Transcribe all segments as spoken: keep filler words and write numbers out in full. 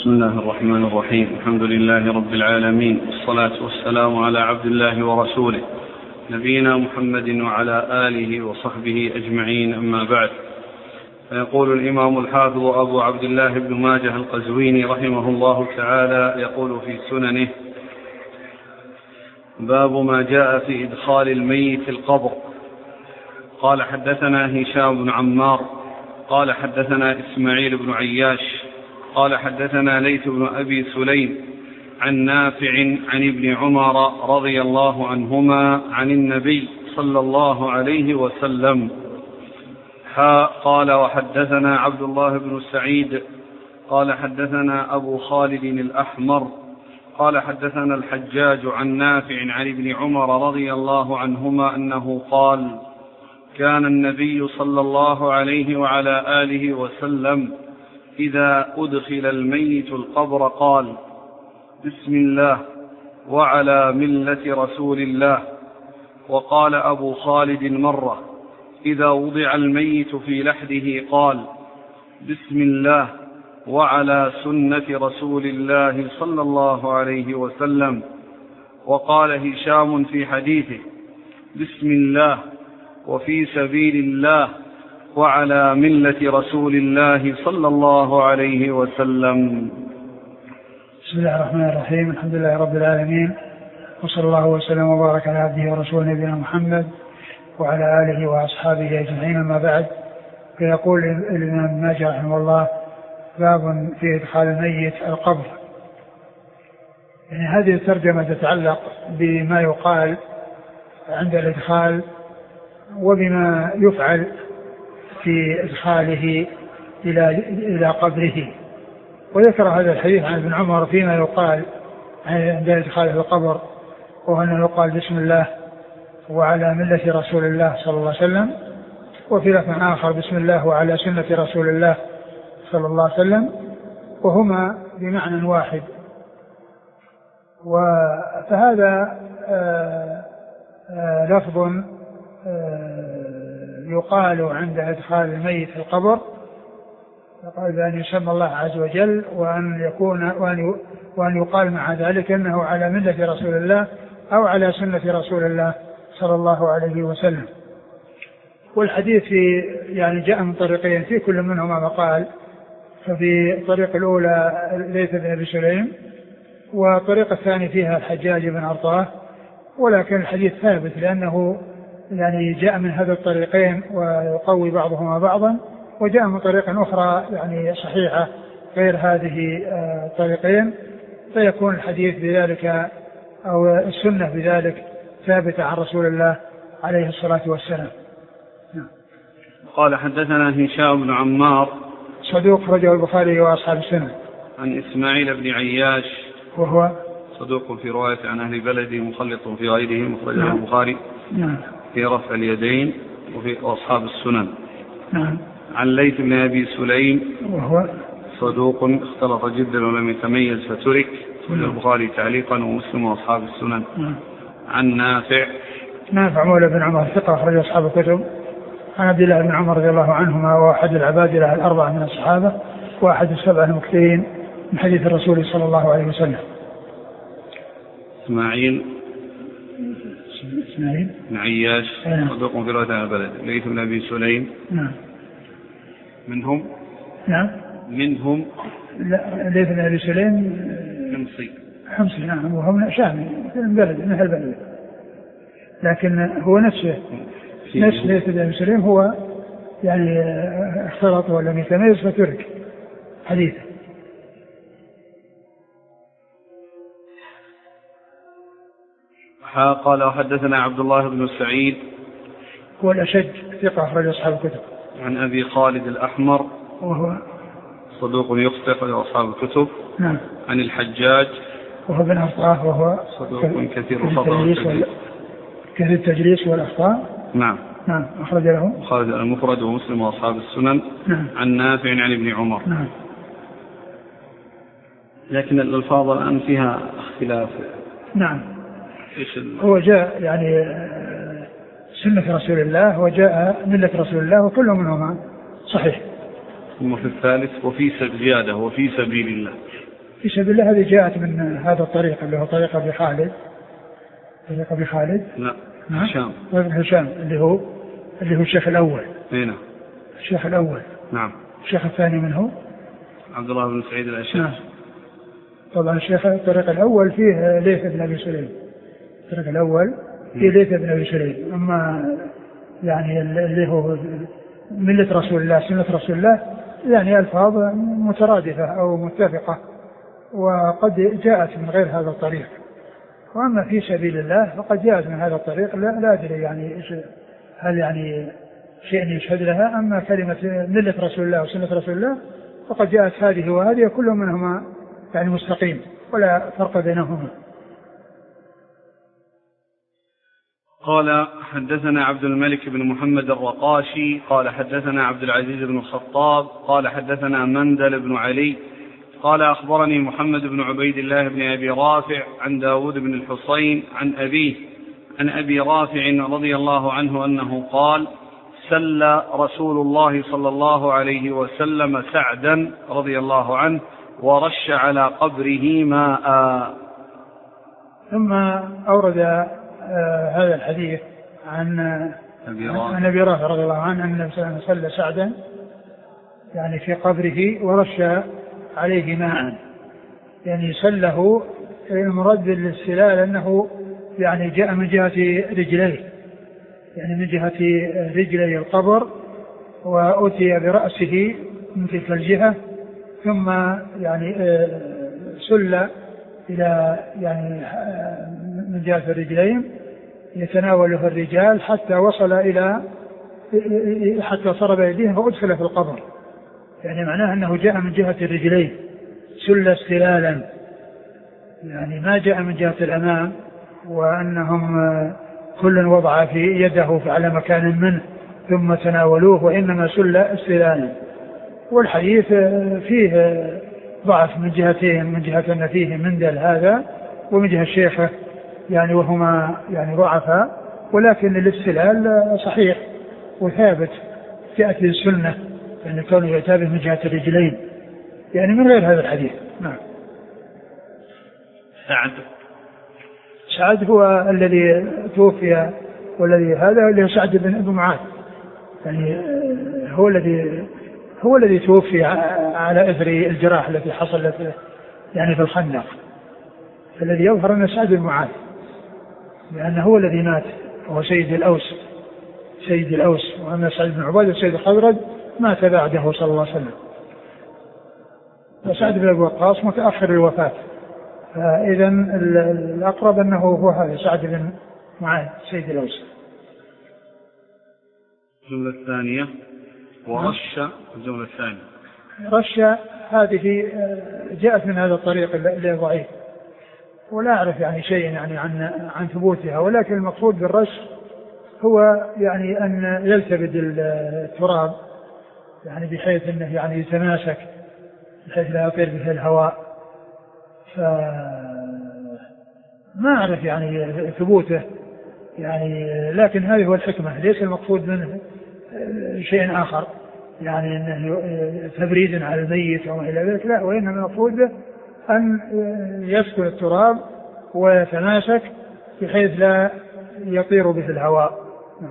بسم الله الرحمن الرحيم. الحمد لله رب العالمين، والصلاة والسلام على عبد الله ورسوله نبينا محمد وعلى آله وصحبه أجمعين، أما بعد. فيقول الإمام الحافظ أبو عبد الله بن ماجه القزويني رحمه الله تعالى يقول في سننه: باب ما جاء في إدخال الميت القبر. قال: حدثنا هشام بن عمار قال حدثنا إسماعيل بن عياش قال حدثنا ليث بن أبي سليم عن نافع عن ابن عمر رضي الله عنهما عن النبي صلى الله عليه وسلم. حا قال: وحدثنا عبد الله بن سعيد قال حدثنا أبو خالد الأحمر قال حدثنا الحجاج عن نافع عن ابن عمر رضي الله عنهما أنه قال: كان النبي صلى الله عليه وعلى آله وسلم إذا أدخل الميت القبر قال: بسم الله وعلى ملة رسول الله. وقال أبو خالد مرة: إذا وضع الميت في لحده قال: بسم الله وعلى سنة رسول الله صلى الله عليه وسلم. وقال هشام في حديثه: بسم الله وفي سبيل الله وعلى ملة رسول الله صلى الله عليه وسلم. بسم الله الرحمن الرحيم. الحمد لله رب العالمين، وصلى الله وسلم وبارك على عبده ورسوله نبينا محمد وعلى آله وأصحابه أجمعين، أما بعد. فيقول الإمام ماجه رحمه الله: باب في إدخال الميت القبر. يعني هذه الترجمة تتعلق بما يقال عند الإدخال وبما يفعل في إدخاله إلى إلى قبره. وذكر هذا الحديث عن ابن عمر فيما يقال عند إدخاله القبر، وأنه يقال: بسم الله وعلى ملة رسول الله صلى الله عليه وسلم. وفي لفظ آخر: بسم الله وعلى سنة رسول الله صلى الله عليه وسلم، وهما بمعنى واحد. فهذا آآ آآ لفظ يقال عند إدخال الميت في القبر، يقال بأن يسمى الله عز وجل، وأن يكون وأن وأن يقال مع ذلك أنه على ملة رسول الله أو على سنة رسول الله صلى الله عليه وسلم. والحديث في يعني جاء من طريقين، في كل منهما مقال. ففي الطريق الأولى ليث بن أبي سليم، والطريق الثاني فيها الحجاج بن أرطاه، ولكن الحديث ثابت لأنه يعني جاء من هذا الطريقين ويقوي بعضهما بعضا، وجاء من طريق أخرى يعني صحيحة غير هذه الطريقين، فيكون الحديث بذلك أو السنة بذلك ثابتة عن رسول الله عليه الصلاة والسلام. قال: حدثنا هشام بن عمار صدوق أخرجه البخاري وأصحاب السنة. عن إسماعيل بن عياش وهو صدوق في رواية عن أهل بلده مخلط في غيره، مخرجه نعم. البخاري نعم. في رفع اليدين وفي أصحاب السنن. نعم. عن ليث بن أبي سليم وهو صدوق اختلط جدا ولم يتميز فترك، نعم. البخاري تعليقا ومسلم وأصحاب السنن. نعم. عن نافع نافع مولى بن عمر ثقة أخرج أصحاب الكتب، عن عبد الله بن عمر رضي الله عنهما، واحد العباد له الأربعة من الصحابة، واحد السبعة المكثرين من حديث الرسول صلى الله عليه وسلم. إسماعيل إسماعيل بن عياش صدوق في رواية عن البلد. ليث بن أبي سليم نعم. منهم نعم منهم لا ليث بن أبي سليم حمصي حمصي نعم، وهو من شامي من بلد من هالبلد، لكن هو نفسه نفس ليث بن أبي سليم هو يعني اختلط ولم يتميز فترك حديثه. قال: وحدثنا عبد الله بن سعيد هو الأشج ثقة أخرج أصحاب الكتب. عن أبي خالد الأحمر وهو صدوق يخطئ أخرج أصحاب الكتب. نعم. عن الحجاج وهو بن أرطاه وهو صدوق كثير الخطأ كثير التجليس والأخطاء. نعم. نعم. أخرج له خالد المفرد ومسلم وأصحاب السنن. نعم. عن نافع عن ابن عمر. نعم. لكن الألفاظ الآن فيها اختلاف. نعم. هو جاء يعني سنة رسول الله وجاء ملة رسول الله، وكل منهما صحيح. ثم في الثالث وفي زيادة وفي سبيل الله. في سبيل الله هذه جاءت من هذا الطريق اللي هو طريق أبي خالد، طريق أبي خالد لا هشام ابن هشام اللي هو اللي هو الشيخ الأول. هنا الشيخ الأول. نعم. الشيخ الثاني من هو؟ عبد الله بن سعيد الأشج. نعم. طبعا الشيخ الطريق الأول فيه ليث بن أبي سليم. الطريق الأول فيه ليث بن أبي سليم. أما يعني اللي هو ملة رسول الله سنة رسول الله يعني ألفاظ مترادفة أو متفقة، وقد جاءت من غير هذا الطريق. وأما في سبيل الله فقد جاءت من هذا الطريق لا, لا أدري يعني هل يعني شيء يشهد لها. أما كلمة ملة رسول الله وسنة رسول الله فقد جاءت هذه وهذه كل منهما يعني مستقيم ولا فرق بينهما. قال حدثنا عبد الملك بن محمد الرقاشي قال حدثنا عبد العزيز بن الخطاب قال حدثنا مندل بن علي قال أخبرني محمد بن عبيد الله بن أبي رافع عن داود بن الحصين عن أبيه عن أبي رافع رضي الله عنه أنه قال سل رسول الله صلى الله عليه وسلم سعدا رضي الله عنه ورش على قبره ماء. ثم أورد آه هذا الحديث عن عن أبي رافع رضي الله عنه أن النبي صلى الله عليه وسلم سل سعدا يعني في قبره ورش عليه ماء، يعني سله المرد للسلال أنه يعني جاء من جهة رجليه، يعني من جهة رجلي القبر، وأتي برأسه من تلك الجهة ثم يعني سل إلى يعني من جهة الرجلين يتناوله الرجال حتى وصل إلى حتى صار بيديه فأدخل في القبر، يعني معناه أنه جاء من جهة الرجلين سل استلالا، يعني ما جاء من جهة الأمام وأنهم كل وضع في يده على مكان منه ثم تناولوه، وإنما سل استلالا. والحديث فيه ضعف من جهتين، من جهة أن فيه مندل هذا ومن جهة الشيخة يعني وهما يعني ضعفا، ولكن الاستلال صحيح وثابت جاءت السنة يعني كونه يعتبر من جهة الرجلين يعني من غير هذا الحديث. نعم. سعد سعد هو الذي توفي والذي هذا اللي هو سعد بن معاذ، يعني هو الذي هو الذي توفي على إثر الجراح التي حصلت يعني في الخندق، الذي يظهر أن سعد بن معاذ لأنه هو الذي مات وهو سيد الأوس سيد الأوس وأما سعد بن عبادة سيد الخزرج مات بعده صلى الله عليه وسلم. وسعد بن أبي وقاص متأخر الوفاة، فإذا الأقرب أنه هو هذا سعد بن معاذ سيد الأوس. الجملة الثانية ورش الجملة الثانية رش هذه جاءت من هذا الطريق اللي ضعيف ولا أعرف يعني شيء يعني عن عن ثبوتها، ولكن المقصود بالرش هو يعني أن يلتبد التراب يعني بحيث أنه يعني يتماسك بحيث لا يطير به الهواء، فما أعرف يعني ثبوته يعني، لكن هذه هو الحكمة، ليس المقصود منه شيء آخر يعني أنه تبريد على الميت أو إلى ذلك، لا، وإنما المقصود به أن يسكن التراب ويتماسك بحيث لا يطير به الهواء.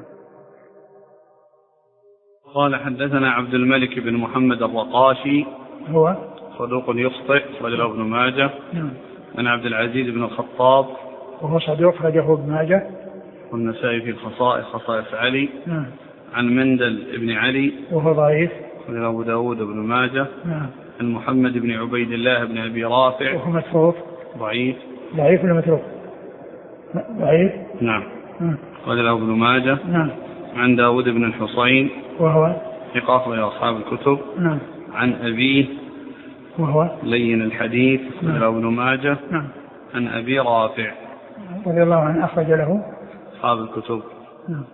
قال حدثنا عبد الملك بن محمد الرقاشي هو صدوق يخطئ رجله ابن ماجه. نعم. عن عبد العزيز بن الخطاب وهو صدوق رجله ابن ماجه والنسائي في الخصائص خصائص علي. نعم. عن مندل ابن علي وهو ضعيف رجله أبو داود بن ماجه. نعم. عن محمد بن عبيد الله بن أبي رافع وهو متروك ضعيف ضعيف ولا متروك؟ ضعيف. نعم. رجله ابن ماجه. نعم. عن داود بن الحصين وهو ثقة لأصحاب الكتب. نعم. عن أبيه وهو لين الحديث رجله ابن ماجه. نعم. عن أبي رافع رضي الله عنه أخرج له أصحاب الكتب. نعم.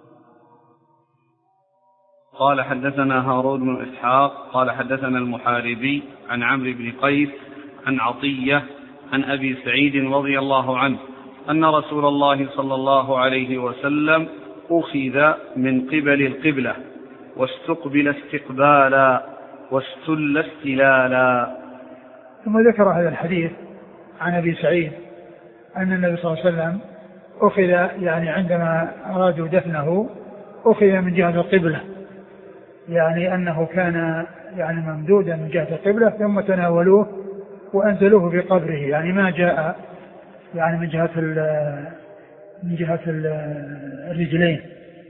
قال حدثنا هارون بن إسحاق قال حدثنا المحاربي عن عمرو بن قيس عن عطية عن أبي سعيد رضي الله عنه أن رسول الله صلى الله عليه وسلم أخذ من قبل القبلة واستقبل استقبالا واستل استلالا. ثم ذكر هذا الحديث عن أبي سعيد أن النبي صلى الله عليه وسلم أخذ يعني عندما أرادوا دفنه أخذ من جهة القبلة، يعني أنه كان يعني ممدودا من جهة القبلة ثم تناولوه وأنزلوه في قبره، يعني ما جاء يعني من جهة من جهة الرجلين.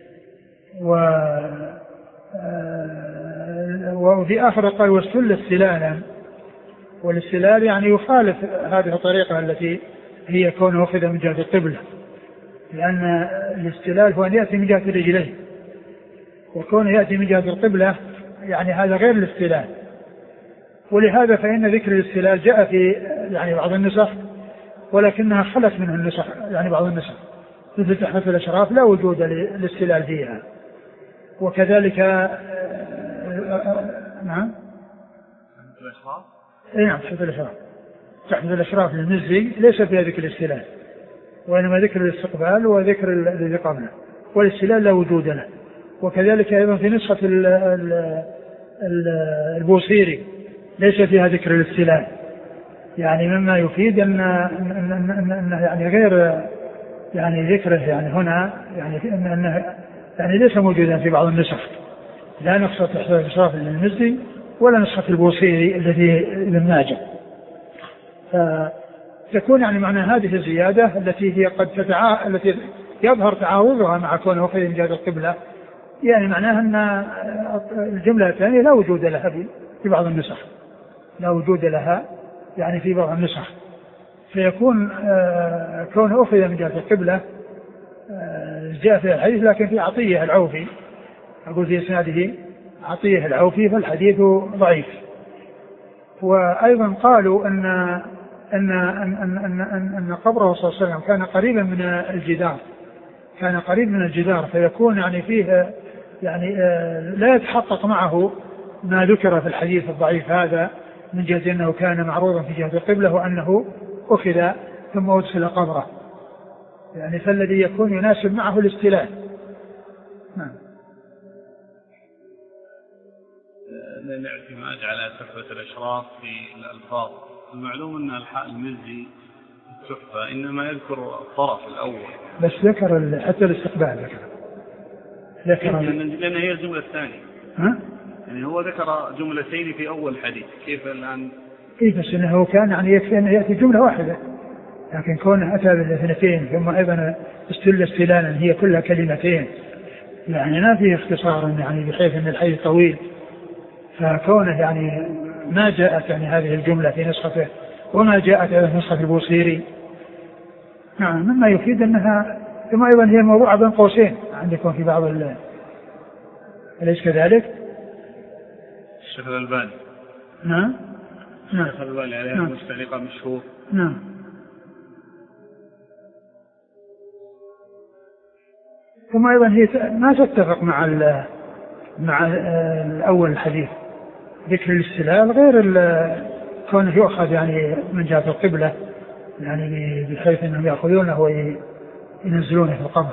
وفي آخر قال واستل استلالا، والاستلال يعني يخالف هذه الطريقة التي هي كونه أخذ من جهة القبلة، لأن الاستلال هو أن يأتي من جهة الرجلين، وكونه يأتي من جهة القبلة يعني هذا غير الاستلال. ولهذا فإن ذكر الاستلال جاء في يعني بعض النسخ ولكنها خلت منه النسخ، يعني بعض النسخ مثل تحفة الأشراف لا وجود للاستلال فيها. وكذلك نعم نعم تحفة الأشراف تحفة الأشراف للمزي ليس فيها ذكر الاستلال، وإنما ذكر الاستقبال وذكر الذي قبله، والاستلال لا وجود له. وكذلك أيضا في نسخة البوصيري ليس فيها ذكر الاستلال، يعني مما يفيد أن, أن, أن, أن يعني غير يعني ذكره يعني هنا يعني أن أنه يعني ليس موجودا في بعض النسخ، لا نسخة تحفة الأشراف للمزي ولا نسخة البوصيري الذي ابن ماجه. فتكون يعني معنى هذه الزيادة التي هي قد تتعا... التي يظهر تعارضها مع كونه أخذ من جهة القبلة، يعني معناها أن الجملة الثانية لا وجود لها في بعض النسخ، لا وجود لها يعني في بعض النسخ، فيكون كونه أخذ من جهة القبلة جاء في الحديث، لكن في عطية العوفي أقول في إسناده عطية العوفي فالحديث ضعيف. وأيضا قالوا أن أن أن أن أن, أن قبره صلى الله عليه وسلم كان قريبا من الجدار، كان قريب من الجدار، فيكون يعني فيه يعني لا يتحقق معه ما ذكر في الحديث الضعيف هذا من جهة أنه كان معروضا في جهة القبلة وأنه أخذ ثم أدخل قبره، يعني فالذي يكون يناسب معه الاستلال. نعم. الاعتماد على تحفة الأشراف في الألفاظ، المعلوم أن الحاء المزي التحفة إنما يذكر الطرف الأول، بس ذكر حتى الاستقبال ذكر ذكر لأن هي الجملة الثانية. ها؟ يعني هو ذكر جملتين في أول حديث، كيف الآن؟ كيف بس إنه كان يعني يكفي أن يأتي جملة واحدة، لكن كونه أتى بالاثنتين ثم أيضا استل استلالا هي كلها كلمتين، يعني ما فيه اختصار يعني بحيث أن الحديث طويل، فكونه يعني ما جاءت يعني هذه الجملة في نسخته وما جاءت في نسخة البوصيري. نعم، مما يفيد أنها ثم أيضا هي موضوعة بين قوسين عندكم في بعض ال أليس كذلك؟ الشيخ الألباني. نعم نعم الشيخ الألباني عليها نعم. مستعلقة مشهور. نعم. ثم أيضا هي ما تتفق مع ال مع الأول الحديث، ذكر الاستلال غير كونه يؤخذ يعني من جهة القبلة، يعني بحيث أنهم يأخذونه وينزلونه في القبر.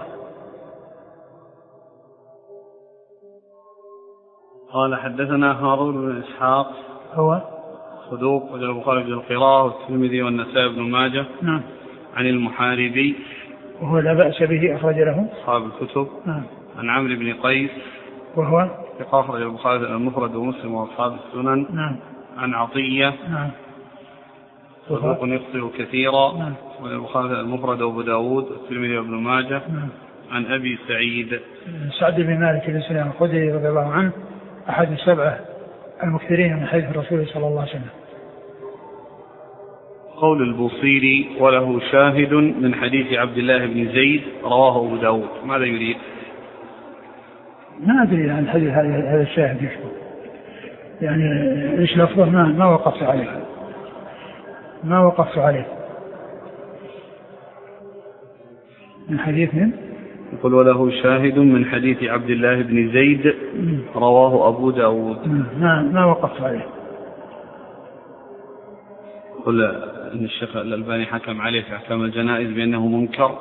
قال حدثنا هارون بن إسحاق هو صدوق وجل البخاري في القراءة والترمذي والنسائي بن ماجه. نعم. عن المحاربي وهو لا بأس به أخرج له أصحاب الكتب. نعم. عن عمرو بن قيس وهو أخرج البخاري المفرد ومسلم وأصحاب السنن. نعم. عن عطية نعم. صدوق يخطئ كثيرا. نعم. والبخاري المفرد وأبو داود والترمذي وابن ماجه. نعم. عن أبي سعيد سعد بن مالك بن سلام الخدري رضي الله عنه أحد السبعة المكثرين من حديث الرسول صلى الله عليه وسلم. قول البوصيري وله شاهد من حديث عبد الله بن زيد رواه أبو داود، ماذا يريد؟ ما أدري عن الحديث هذا الشاهد يشبه يعني إيش لفظه، ما ما وقفت عليه ما وقفت عليه من حديث من يقول وله شاهد من حديث عبد الله بن زيد رواه أبو داود، ما ما وقفت عليه. قل إن الشيخ الألباني حكم عليه في أحكام الجنائز بأنه منكر.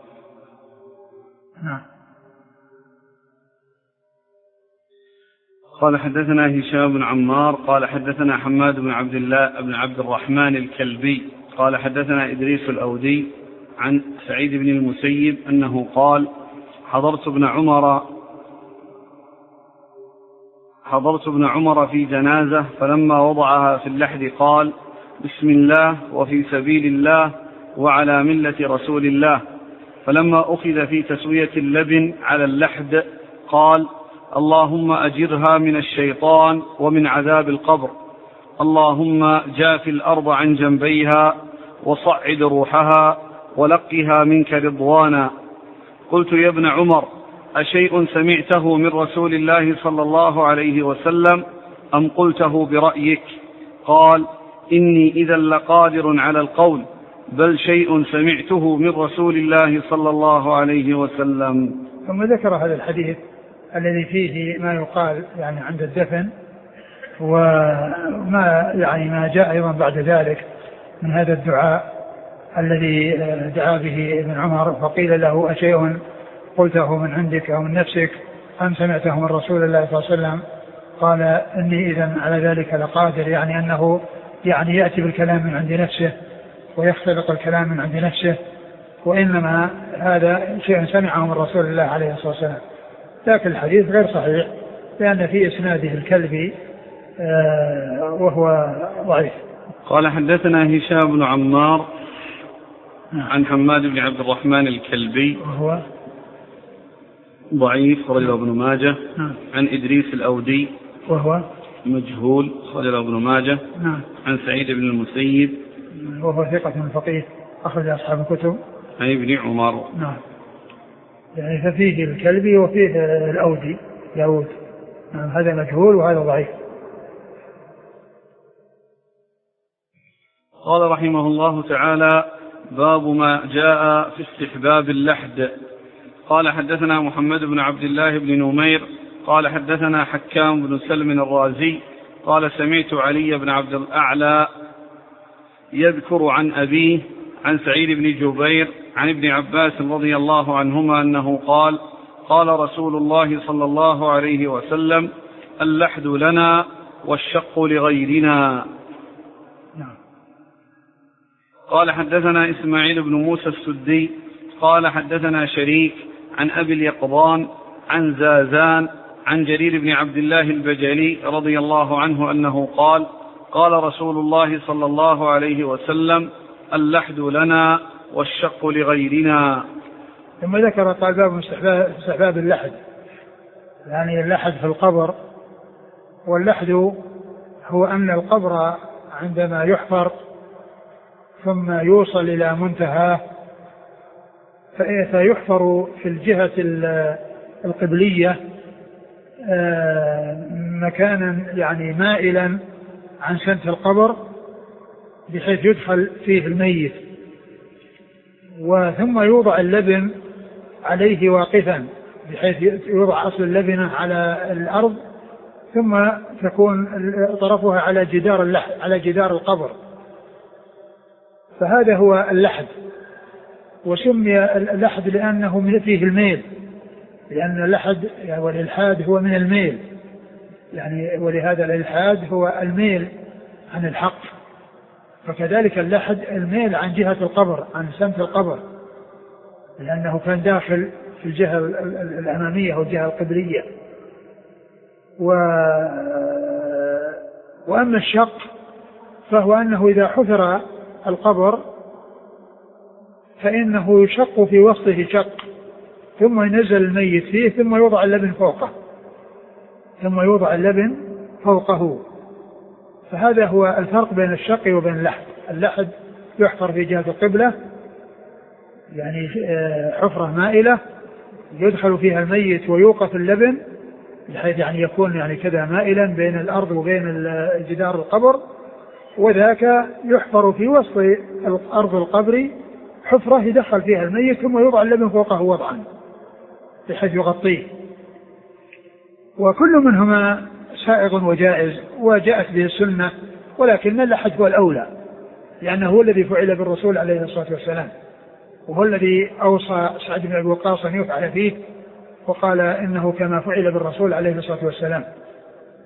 نعم. قال حدثنا هشام بن عمار قال حدثنا حماد بن عبد الله بن عبد الرحمن الكلبي قال حدثنا إدريس الأودي عن سعيد بن المسيب أنه قال حضرت ابن عمر حضرت ابن عمر في جنازة فلما وضعها في اللحد قال بسم الله وفي سبيل الله وعلى ملة رسول الله. فلما أخذ في تسوية اللبن على اللحد قال اللهم أجرها من الشيطان ومن عذاب القبر، اللهم جاف الأرض عن جنبيها وصعد روحها ولقها منك رضوانا. قلت يا ابن عمر أشيء سمعته من رسول الله صلى الله عليه وسلم أم قلته برأيك؟ قال إني إذا لقادر على القول، بل شيء سمعته من رسول الله صلى الله عليه وسلم. ثم ذكر هذا الحديث الذي فيه ما يقال يعني عند الدفن، وما يعني ما جاء أيضا بعد ذلك من هذا الدعاء الذي دعا به ابن عمر، فقيل له أشيء قلته من عندك أو من نفسك أم سمعته من رسول الله صلى الله عليه وسلم؟ قال إني إذا على ذلك لقادر، يعني أنه يعني يأتي بالكلام من عند نفسه ويختلق الكلام من عند نفسه، وإنما هذا شيء سمعه من رسول الله عليه الصلاة والسلام. لكن الحديث غير صحيح لأن في إسناده الكلبي وهو ضعيف. قال حدثنا هشام بن عمار عن حماد بن عبد الرحمن الكلبي وهو ضعيف رجل ابن ماجه. عن إدريس الأودي وهو مجهول رجل ابن ماجه. عن سعيد بن المسيب وهو ثقة فقيه أخرج أصحاب الكتب. عن ابن عمر. نعم، يعني ففيه الكلبي وفيه الأودي داود. نعم، هذا مجهول وهذا ضعيف. قال رحمه الله تعالى باب ما جاء في استحباب اللحد. قال حدثنا محمد بن عبد الله بن نمير قال حدثنا حكام بن سلم الرازي قال سمعت علي بن عبد الأعلى يذكر عن أبيه عن سعيد بن جبير عن ابن عباس رضي الله عنهما أنه قال قال رسول الله صلى الله عليه وسلم اللحد لنا والشق لغيرنا. قال حدثنا إسماعيل بن موسى السدي قال حدثنا شريك عن أبي اليقظان عن زازان عن جرير بن عبد الله البجلي رضي الله عنه أنه قال قال رسول الله صلى الله عليه وسلم اللحد لنا والشق لغيرنا. ثم ذكر قال باب استحباب اللحد، يعني اللحد في القبر. واللحد هو أن القبر عندما يحفر ثم يوصل إلى منتهى فيحفر في الجهة القبلية مكانا يعني مائلا عن سنة القبر بحيث يدخل فيه الميت، وثم يوضع اللبن عليه واقفا بحيث يوضع أصل اللبنة على الأرض ثم تكون طرفها على جدار اللحد على جدار القبر. فهذا هو اللحد، وسمي اللحد لأنه فيه الميل، لأن اللحد والإلحاد هو من الميل يعني، ولهذا الإلحاد هو الميل عن الحق، فكذلك اللحد الميل عن جهة القبر عن سمت القبر، لأنه كان داخل في الجهة الأمامية والجهة القبلية. و... وأما الشق فهو أنه إذا حفر القبر فإنه يشق في وسطه شق ثم ينزل الميت فيه ثم يوضع اللبن فوقه ثم يوضع اللبن فوقه. فهذا هو الفرق بين الشق وبين اللحد. اللحد يحفر في جهة القبلة يعني حفرة مائلة يدخل فيها الميت ويوقف اللبن بحيث يعني يكون يعني كذا مائلا بين الأرض وبين جدار القبر، وذاك يحفر في وسط الأرض القبر حفرة يدخل فيها الميت ثم يوضع اللبن فوقه وضعا بحيث يغطيه. وكل منهما سائغ وجائز وجاءت به السنة، ولكن اللحد هو الأولى لأنه هو الذي فعل بالرسول عليه الصلاة والسلام، وهو الذي أوصى سعد بن أبي وقاص أن يفعل فيه وقال إنه كما فعل بالرسول عليه الصلاة والسلام.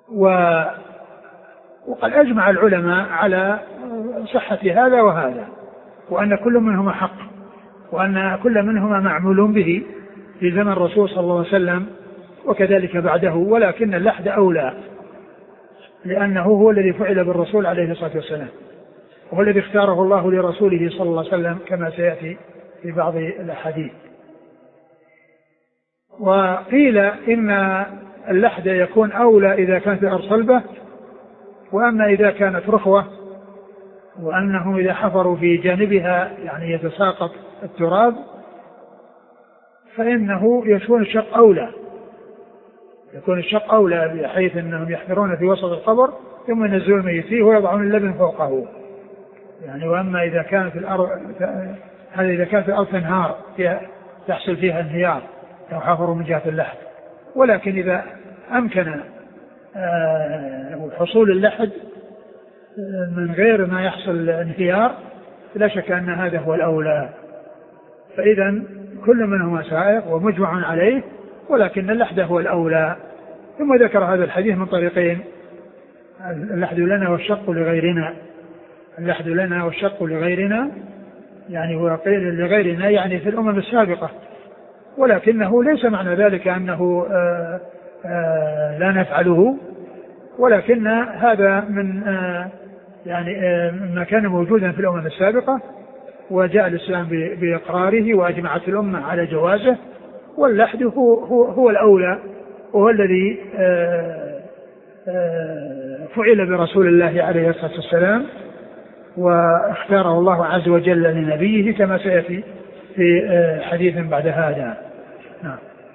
وقد أجمع العلماء على صحة هذا وهذا، وأن كل منهما حق، وأن كل منهما معمول به في زمن الرسول صلى الله عليه وسلم وكذلك بعده، ولكن اللحد أولى لأنه هو الذي فعل بالرسول عليه الصلاة والسلام، وهو الذي اختاره الله لرسوله صلى الله عليه وسلم كما سيأتي في بعض الأحاديث. وقيل إن اللحد يكون أولى إذا كانت الأرض صلبة، وأما إذا كانت رخوة وأنهم إذا حفروا في جانبها يعني يتساقط التراب فإنه يكون الشق أولى، يكون الشق أولى بحيث أنهم يحفرون في وسط القبر ثم ينزلون الميت فيه ويضعون اللبن فوقه يعني. وأما إذا كانت الأرض هذا إذا كانت الأرض تنهار فيها تحصل فيها انهيار لو حفروا من جهة اللحد، ولكن إذا أمكن حصول اللحد من غير ما يحصل انهيار لا شك أن هذا هو الأولى. فإذا كل منهما سائق ومجمع عليه، ولكن اللحد هو الأولى. ثم ذكر هذا الحديث من طريقين: اللحد لنا والشق لغيرنا، اللحد لنا والشق لغيرنا يعني وقيل لغيرنا يعني في الأمم السابقة، ولكنه ليس معنى ذلك أنه آآ آآ لا نفعله، ولكن هذا من يعني ما كان موجودا في الأمم السابقة وجاء الإسلام بإقراره وأجمعت الأمة على جوازه، واللحد هو, هو, هو الأولى وهو الذي آآ آآ فعل برسول الله عليه الصلاة والسلام واختاره الله عز وجل لنبيه كما سيأتي في حديث بعد هذا. نعم.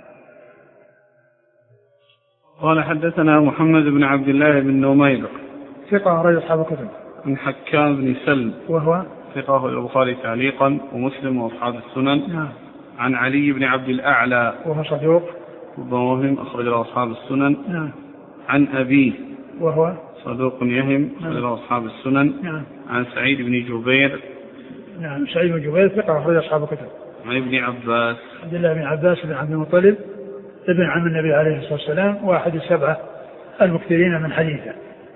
قال حدثنا محمد بن عبد الله بن نمير ثقة رجل أصحاب الكتب، عن حكام بن سلم وهو ثقة البخاري تعليقا ومسلم وأصحاب السنن. نعم. عن علي بن عبد الأعلى وهو صدوق وهم أخرج له أصحاب السنن. نعم. عن أبيه وهو صدوق يهم أخرج له أصحاب السنن. نعم. عن سعيد بن جبير. نعم. سعيد بن جبير ثقة أخرج أصحاب الكتب. عن ابن عباس عبد الله بن عباس بن عبد المطلب ابن عم النبي عليه الصلاة والسلام واحد السبعة المكثرين من حديثه.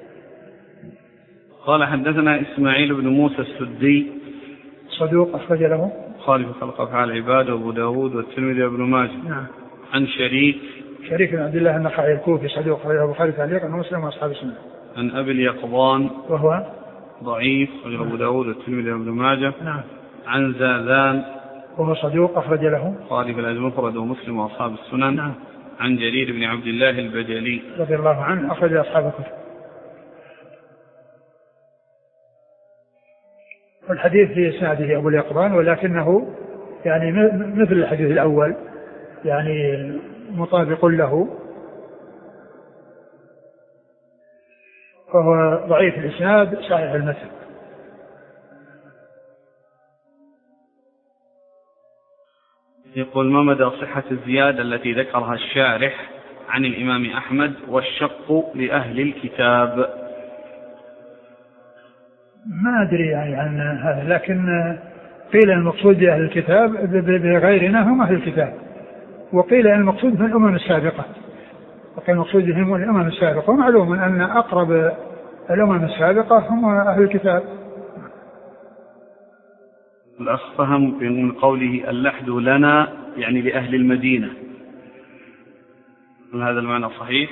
قال حدثنا إسماعيل بن موسى السدي صدوق أخرج له خالف خلق أفعال العباد وأبو داود والترمذي وابن ماجه. نعم. عن شريك شريك بن عبد الله النخعي الكوفي صدوق أخرج له البخاري تعليقا ومسلم وأصحاب السنن. عن أبي اليقظان وهو ضعيف أخرج له أبو داود والترمذي وابن ماجه. نعم. عن زاذان وهو صدوق أخرج له خالف المفرد ومسلم وأصحاب السنن. نعم. عن جرير بن عبد الله البجلي رضي الله عنه أخرج أصحاب الكتب. والحديث في إسناده أبو اليقظان ولكنه يعني مثل الحديث الأول يعني مطابق له، فهو ضعيف الإسناد صحيح المتن. يقول: ما مدى صحة الزيادة التي ذكرها الشارح عن الإمام أحمد والشق لأهل الكتاب؟ ما أدري يعني عن هذا، لكن قيل المقصود بأهل الكتاب بغيرنا هم أهل الكتاب، وقيل المقصود من الأمم السابقة، وقيل المقصود بهم الأمم السابقة، ومعلوم أن أقرب الأمم السابقة هم أهل الكتاب. الأخ فهم من قوله اللحد لنا يعني لأهل المدينة، هل هذا المعنى صحيح؟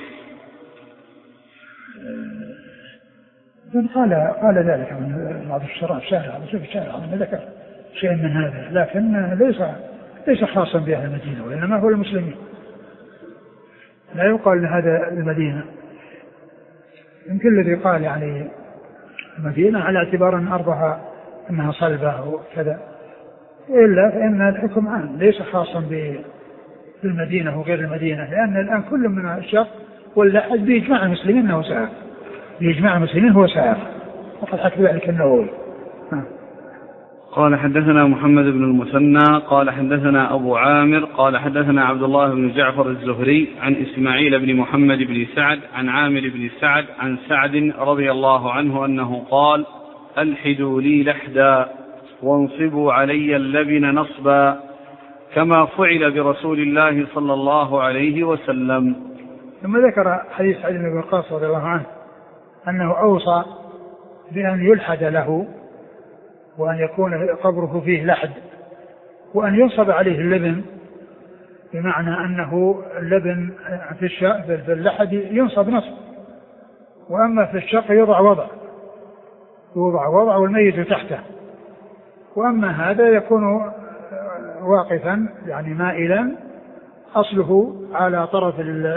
قال قال ذلك من بعض الشراء الشارع شوف الشارع من ذكر شيء من هذا، لكن ليس ليس خاصا بأهل المدينة وإنما هو المسلمين، لا يقال هذا المدينة. يمكن الذي قال يعني المدينة على اعتبار أن أرضها أنها صلبة وكذا، إلا فإن الحكم عام ليس خاصا بالمدينة وغير المدينة، لأن الآن كل من الشرق واللحد بإجماع المسلمين هو سائر، بإجماع المسلمين هو سائر، وقد حكى ذلك النووي. قال حدثنا محمد بن المثنى قال حدثنا أبو عامر قال حدثنا عبد الله بن جعفر الزهري عن إسماعيل بن محمد بن سعد عن عامر بن سعد عن سعد رضي الله عنه أنه قال: ألحدوا لي لحدا وانصبوا علي اللبن نصبا كما فعل برسول الله صلى الله عليه وسلم. ثم ذكر حديث سعد بن وقاص رضي الله عنه أنه أوصى بأن يلحد له وأن يكون قبره فيه لحد وأن ينصب عليه اللبن، بمعنى أنه اللبن في اللحد ينصب نصب، وأما في الشق يوضع وضع يوضع وضع والميت تحته، وأما هذا يكون واقفا يعني مائلا أصله على طرف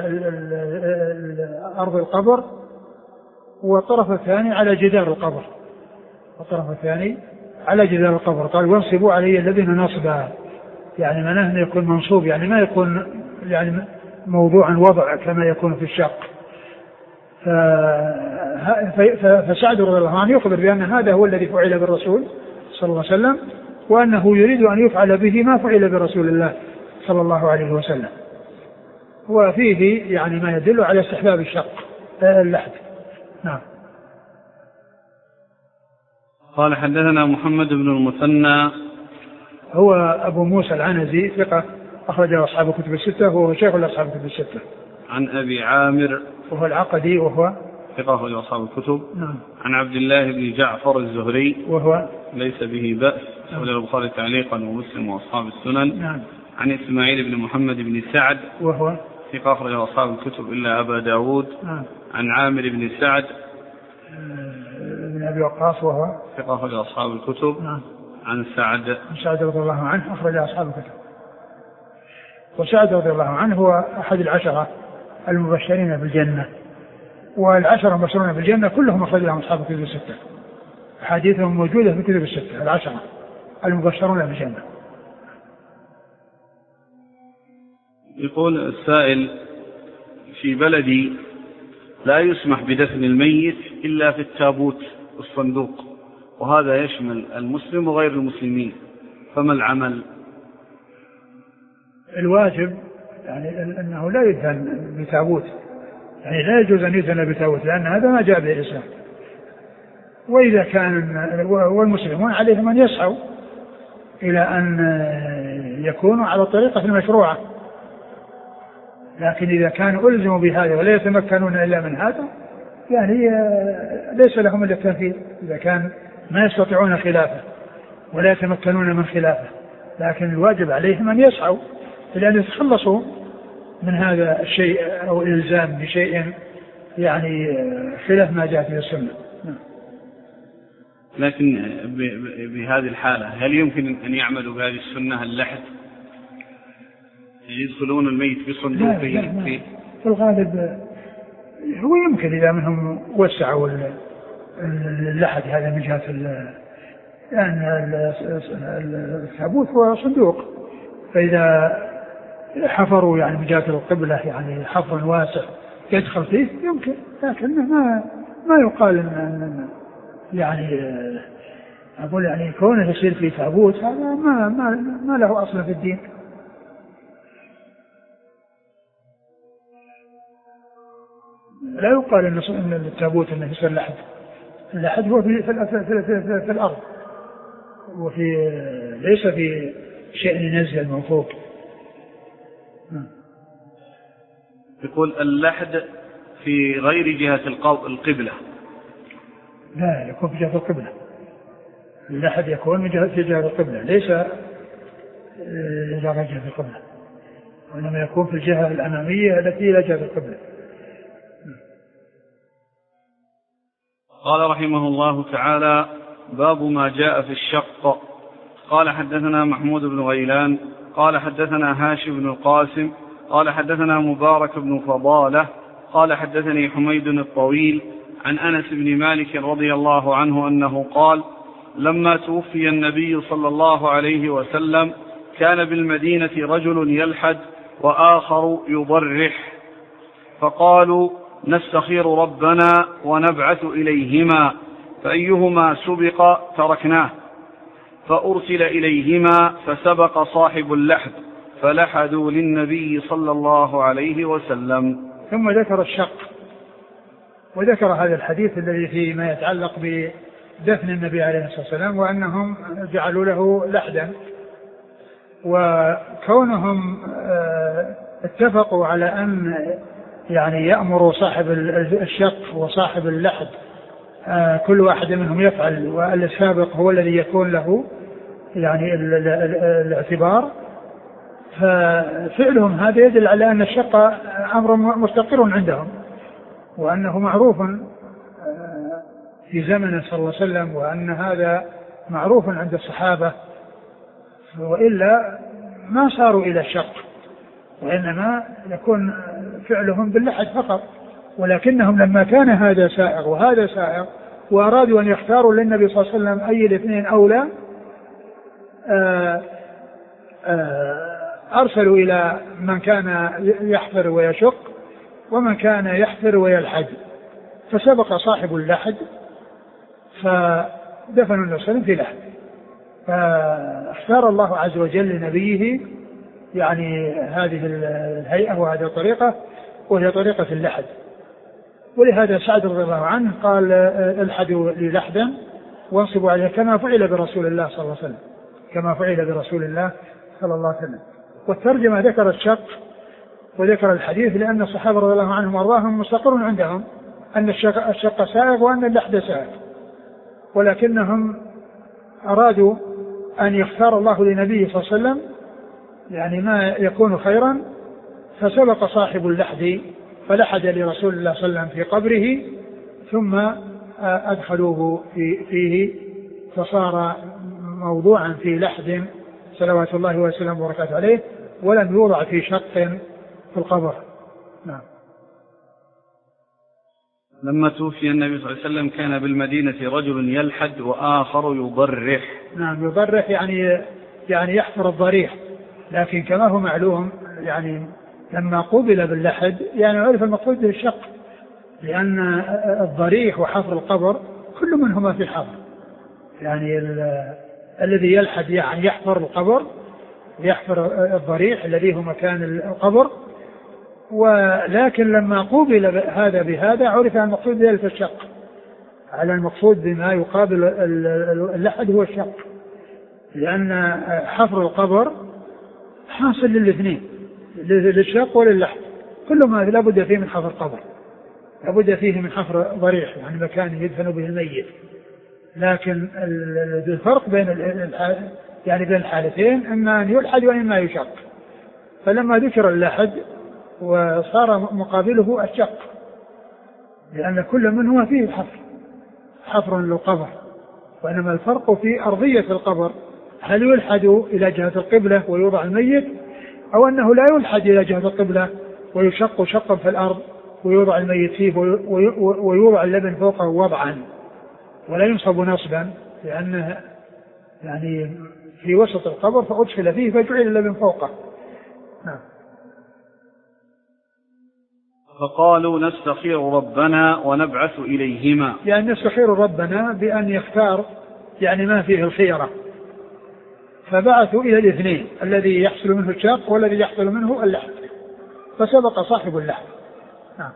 أرض القبر والطرف الثاني على جدار القبر والطرف الثاني على جدار القبر. قال وانصبوا علي الذين نصبا، يعني معناه انه يكون منصوب، يعني ما يكون يعني موضوعا وضع كما يكون في الشق. فسعد رضي الله عنه يخبر بأن هذا هو الذي فعل بالرسول صلى الله عليه وسلم، وأنه يريد أن يفعل به ما فعل برسول الله صلى الله عليه وسلم. وفيه يعني ما يدل على استحباب الشق اللحد. نعم. قال حدثنا محمد بن المثنى هو أبو موسى العنزي ثقة أخرجه أصحاب الكتب الستة وهو شيخ أصحاب الكتب الستة. عن أبي عامر وهو العقدي وهو ثقة أخرجه أصحاب الكتب. نعم. عن عبد الله بن جعفر الزهري وهو ليس به بأس أخرجه البخاري تعليقا ومسلم وأصحاب السنن. نعم. عن إسماعيل بن محمد بن سعد وهو ثقة أخرجه أصحاب الكتب إلا أبا داود. نعم. عن عامر بن سعد بن أبي وقاص وهو ثقة أخرجه أصحاب الكتب. نعم. عن سعد عن سعد رضي الله عنه أخرج أصحاب الكتب. وسعد رضي الله عنه هو أحد العشرة المبشرين بالجنة، والعشرة المبشرين بالجنة كلهم أخرج لهم أصحاب الكتب الستة، أحاديثهم موجودة في الكتب الستة العشرة المبشرون بالجنة. يقول السائل في بلدي لا يسمح بدفن الميت إلا في التابوت الصندوق، وهذا يشمل المسلم وغير المسلمين، فما العمل؟ الواجب يعني أنه لا يدفن بتابوت، يعني لا يجوز أن يدفن بتابوت لأن هذا ما جاء به الإسلام. وإذا كان والمسلمون عليهم أن يسعوا إلى أن يكونوا على الطريقة المشروعة، لكن إذا كانوا ألزموا بهذا ولا يتمكنون إلا من هذا يعني ليس لهم إلا التنفيذ، إذا كان ما يستطيعون خلافه ولا يتمكنون من خلافه، لكن الواجب عليهم أن يسعوا إلى أن يتخلصوا من هذا الشيء أو الإلزام بشيء يعني خلاف ما جاء في السنة. لكن بهذه الحالة هل يمكن أن يعملوا بهذه السنة اللحد، يدخلون الميت في صندوق؟ في في الغالب هو يمكن إذا منهم وسعوا اللحد هذا من جهة يعني التابوت هو صندوق، فإذا حفروا يعني من جهة القبلة يعني حفر واسع يدخل فيه يمكن، لكن ما ما يقال أن يعني أقول يعني كونه يصير في تابوت هذا ما ما ما له أصل في الدين. لا يقال ان التابوت انه يصير لحد، اللحد هو في في, في, في, في, في الارض وفي ليس في شيء ينزل من فوق. يقول اللحد في غير جهة القبلة. لا يكون في جهة القبلة، اللحد يكون من جهة في جهة القبلة ليس إلى جهة القبلة، وإنما يكون في الجهة الأمامية التي إلى جهة القبلة. قال رحمه الله تعالى باب ما جاء في الشق. قال حدثنا محمود بن غيلان قال حدثنا هاشم بن القاسم قال حدثنا مبارك بن فضالة قال حدثني حميد الطويل عن أنس بن مالك رضي الله عنه أنه قال لما توفي النبي صلى الله عليه وسلم كان بالمدينة رجل يلحد وآخر يضرح، فقالوا نستخير ربنا ونبعث إليهما فأيهما سبق تركناه، فأرسل إليهما فسبق صاحب اللحد فلحدوا للنبي صلى الله عليه وسلم. ثم ذكر الشق وذكر هذا الحديث الذي فيه ما يتعلق بدفن النبي عليه الصلاة والسلام وأنهم جعلوا له لحدا، وكونهم اتفقوا على أن يعني يأمر صاحب الشق وصاحب اللحد آه كل واحد منهم يفعل، والسابق هو الذي يكون له يعني الاعتبار، ففعلهم هذا يدل على أن الشق أمر مستقر عندهم، وأنه معروف في زمنه صلى الله عليه وسلم، وأن هذا معروف عند الصحابة، وإلا ما صاروا إلى الشق، وإنما يكون فعلهم باللحد فقط. ولكنهم لما كان هذا سائغ وهذا سائغ وأرادوا أن يختاروا للنبي صلى الله عليه وسلم أي الاثنين أولى، آآ آآ أرسلوا إلى من كان يحفر ويشق ومن كان يحفر ويلحد، فسبق صاحب اللحد فدفنوا النبي صلى الله عليه وسلم في لحد، فاختار الله عز وجل لنبيه يعني هذه الهيئة وهذه الطريقة، وهي طريقة اللحد. ولهذا سعد رضي الله عنه قال الحدوا لي لحدا وانصبوا عليه كما فعل برسول الله صلى الله عليه وسلم، كما فعل برسول الله صلى الله عليه وسلم. والترجمة ذكر الشق وذكر الحديث لأن الصحابة رضي الله عنهم وارضاهم مستقر عندهم أن الشق, الشق سائغ وأن اللحد سائغ، ولكنهم أرادوا أن يختار الله لنبيه صلى الله عليه وسلم يعني ما يكون خيرا، فسبق صاحب اللحد فلحد لرسول الله صلى الله عليه وسلم في قبره، ثم أدخلوه في فيه فصار موضوعا في لحد صلوات الله وسلامه وبركاته عليه، ولم يوضع في شق في القبر. نعم. لما توفي النبي صلى الله عليه وسلم كان بالمدينة رجل يلحد وآخر يضرح. نعم، يضرح يعني يعني يحفر الضريح، لكن كما هو معلوم يعني لما قبل باللحد يعني عرف المقصود به الشق، لأن الضريح وحفر القبر كل منهما في الحفر، يعني الذي يلحد يعني يحفر القبر يحفر الضريح الذي هو مكان القبر، ولكن لما قوبل هذا بهذا عرف المقصود بذلك الشق، على المقصود بما يقابل اللحد هو الشق، لأن حفر القبر حاصل للاثنين، للشق وللحد، كل ما لابد فيه من حفر قبر، لابد فيه من حفر ضريح يعني مكان يدفن به الميت، لكن الفرق بين يعني بين الحالتين إما أن يلحد وإما يشق، فلما ذكر اللحد وصار مقابله الشق، لأن كل منهما فيه حفر حفر للقبر، وإنما الفرق في أرضية القبر، هل يلحد إلى جهة القبلة ويوضع الميت، أو أنه لا يلحد إلى جهة القبلة ويشق شقا في الأرض ويوضع الميت فيه ويوضع اللبن فوقه وضعا ولا ينصب نصبا، لأنه يعني في وسط القبر فأدخل فيه فجعل اللبن فوقه. نعم. فقالوا نستخير ربنا ونبعث إليهما، يعني نستخير ربنا بأن يختار يعني ما فيه الخيرة، فبعثوا إلى الاثنين الذي يحصل منه الشق والذي يحصل منه اللحد، فسبق صاحب اللحد. نعم.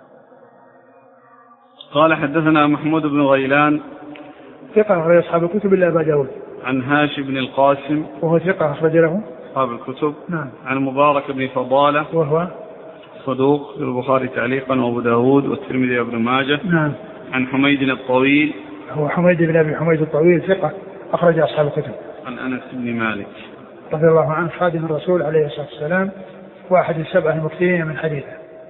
قال حدثنا محمود بن غيلان ثقة أخرج أصحاب الكتب إلا أبا داود. عن هاشم بن القاسم وهو ثقة أخرج له أصحاب الكتب. نعم. عن مبارك بن فضالة وهو صدوق في البخاري تعليقا وأبو داود والترمذي وابن ماجه. نعم. عن حميد الطويل هو حميد بن أبي حميد الطويل ثقة أخرج أصحاب الكتب. عن أنس بن مالك رضي الله عنه خادم الرسول عليه الصلاة والسلام واحد السبعة المكثرين من حديثه.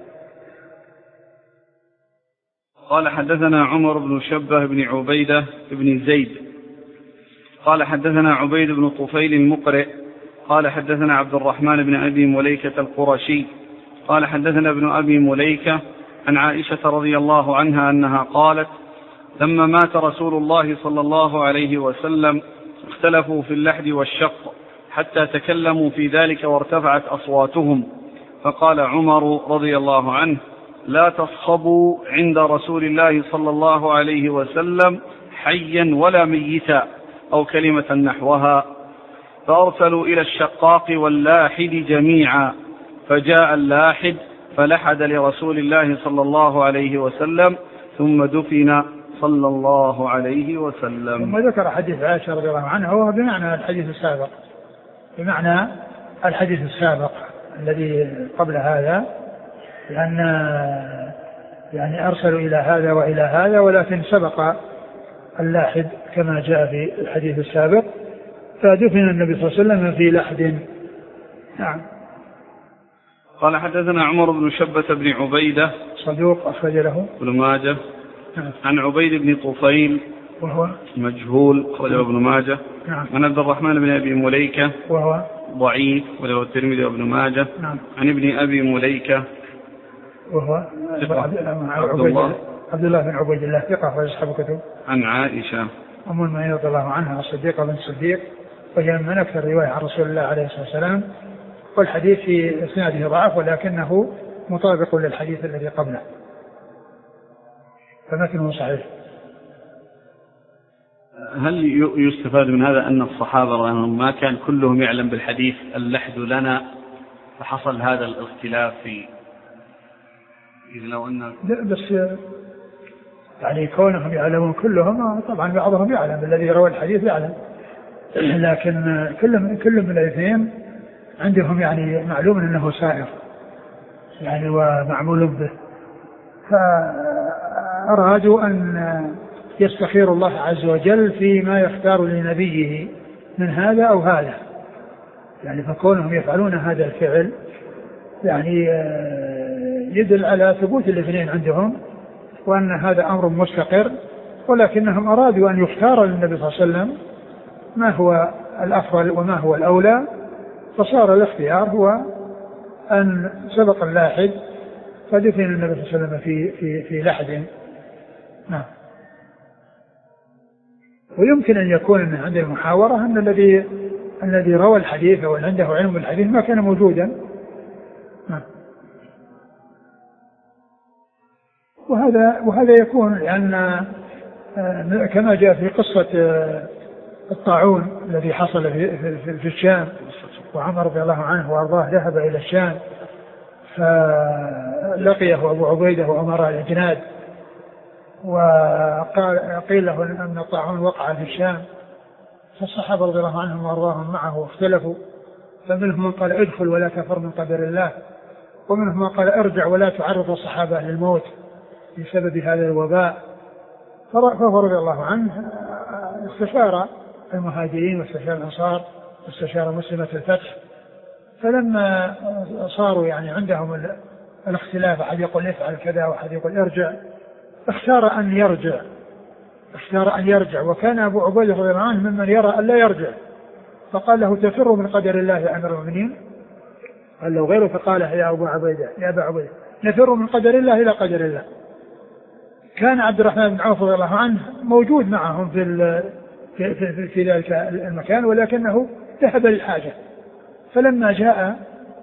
قال حدثنا عمر بن شبه بن عبيدة بن زيد قال حدثنا عبيد بن طفيل المقرئ قال حدثنا عبد الرحمن بن أبي مليكة القرشي قال حدثنا ابن أبي مليكة عن عائشة رضي الله عنها أنها قالت لما مات رسول الله صلى الله عليه وسلم اختلفوا في اللحد والشق حتى تكلموا في ذلك وارتفعت أصواتهم، فقال عمر رضي الله عنه لا تصخبوا عند رسول الله صلى الله عليه وسلم حيا ولا ميتا أو كلمة نحوها، فأرسلوا إلى الشقاق واللاحد جميعا، فجاء اللاحد فلحد لرسول الله صلى الله عليه وسلم ثم دفن صلى الله عليه وسلم. ثم ذكر حديث عائشة رضي الله عنها هو بمعنى الحديث السابق، بمعنى الحديث السابق الذي قبل هذا، لأن يعني أرسلوا إلى هذا وإلى هذا، ولكن سبق اللاحد كما جاء في الحديث السابق، فدفن النبي صلى الله عليه وسلم في لحد. نعم. قال حدثنا عمر بن شبة بن عبيدة صدوق أخرج له ابن ماجه. نعم. عن عبيد بن طفيل وهو مجهول أخرجه ابن ماجه. نعم. عن عبد الرحمن بن أبي مليكة وهو ضعيف وله الترمذي وابن ماجه. نعم. عن ابن أبي مليكة وهو عبد الله عبد الله بن عبيد الله ثقة أخرج أصحاب الكتب. عن عائشة أم المؤمنين رضي الله عنها الصديقة بنت الصديق، وهي من أكثر رواية عن رسول الله عليه الصلاة والسلام، والحديث في إسناده ضعف ولكنه مطابق للحديث الذي قبله فمثله صحيح. هل يستفاد من هذا أن الصحابة ما كان كلهم يعلم بالحديث اللحد لنا فحصل هذا الاختلاف في إذن لو أن بس يعني كونهم يعلمون كلهم، طبعا بعضهم يعلم الذي روى الحديث يعلم، لكن كل كل من الاثنين عندهم يعني معلوم أنه سائر يعني ومعمول به، فأرادوا أن يستخير الله عز وجل فيما يختار لنبيه من هذا أو هذا، يعني فكونهم يفعلون هذا الفعل يعني يدل على ثبوت الاثنين عندهم وأن هذا أمر مستقر، ولكنهم أرادوا أن يختار للنبي صلى الله عليه وسلم ما هو الأفضل وما هو الأولى، فصار الاختيار هو أن سبق اللاحد فدفن النبي صلى الله عليه وسلم في في في لحد. نعم. ويمكن أن يكون عند المحاورة أن الذي الذي روى الحديث أو عنده علم بالحديث ما كان موجودا. نعم. وهذا وهذا يكون لأن كما جاء في قصة الطاعون الذي حصل في, في, في الشام، وعمر رضي الله عنه وأرضاه ذهب إلى الشام فلقيه أبو عبيدة وأمراء الأجناد، وقيل له أن الطاعون وقع في الشام، فالصحابة رضي الله عنهم وأرضاهم معه واختلفوا، فمنهم من قال ادخل ولا كفر من قدر الله، ومنهم من قال ارجع ولا تعرض الصحابة للموت بسبب هذا الوباء. فهو رضي الله عنه استشار المهاجرين واستشار الأنصار واستشار مسلمة الفتح، فلما صاروا يعني عندهم الاختلاف، أحد يقول افعل كذا وأحد يقول ارجع، اختار أن يرجع اختار أن يرجع وكان أبو عبيدة رضي الله عنه ممن يرى أن لا يرجع، فقال له تفر من قدر الله يا أمير المؤمنين؟ قال له غيره فقال يا أبو عبيدة يا أبا عبيدة نفر من قدر الله إلى قدر الله. كان عبد الرحمن بن عوف رضي الله عنه موجود معهم في في, في, في ذلك المكان، ولكنه ذهب للحاجة، فلما جاء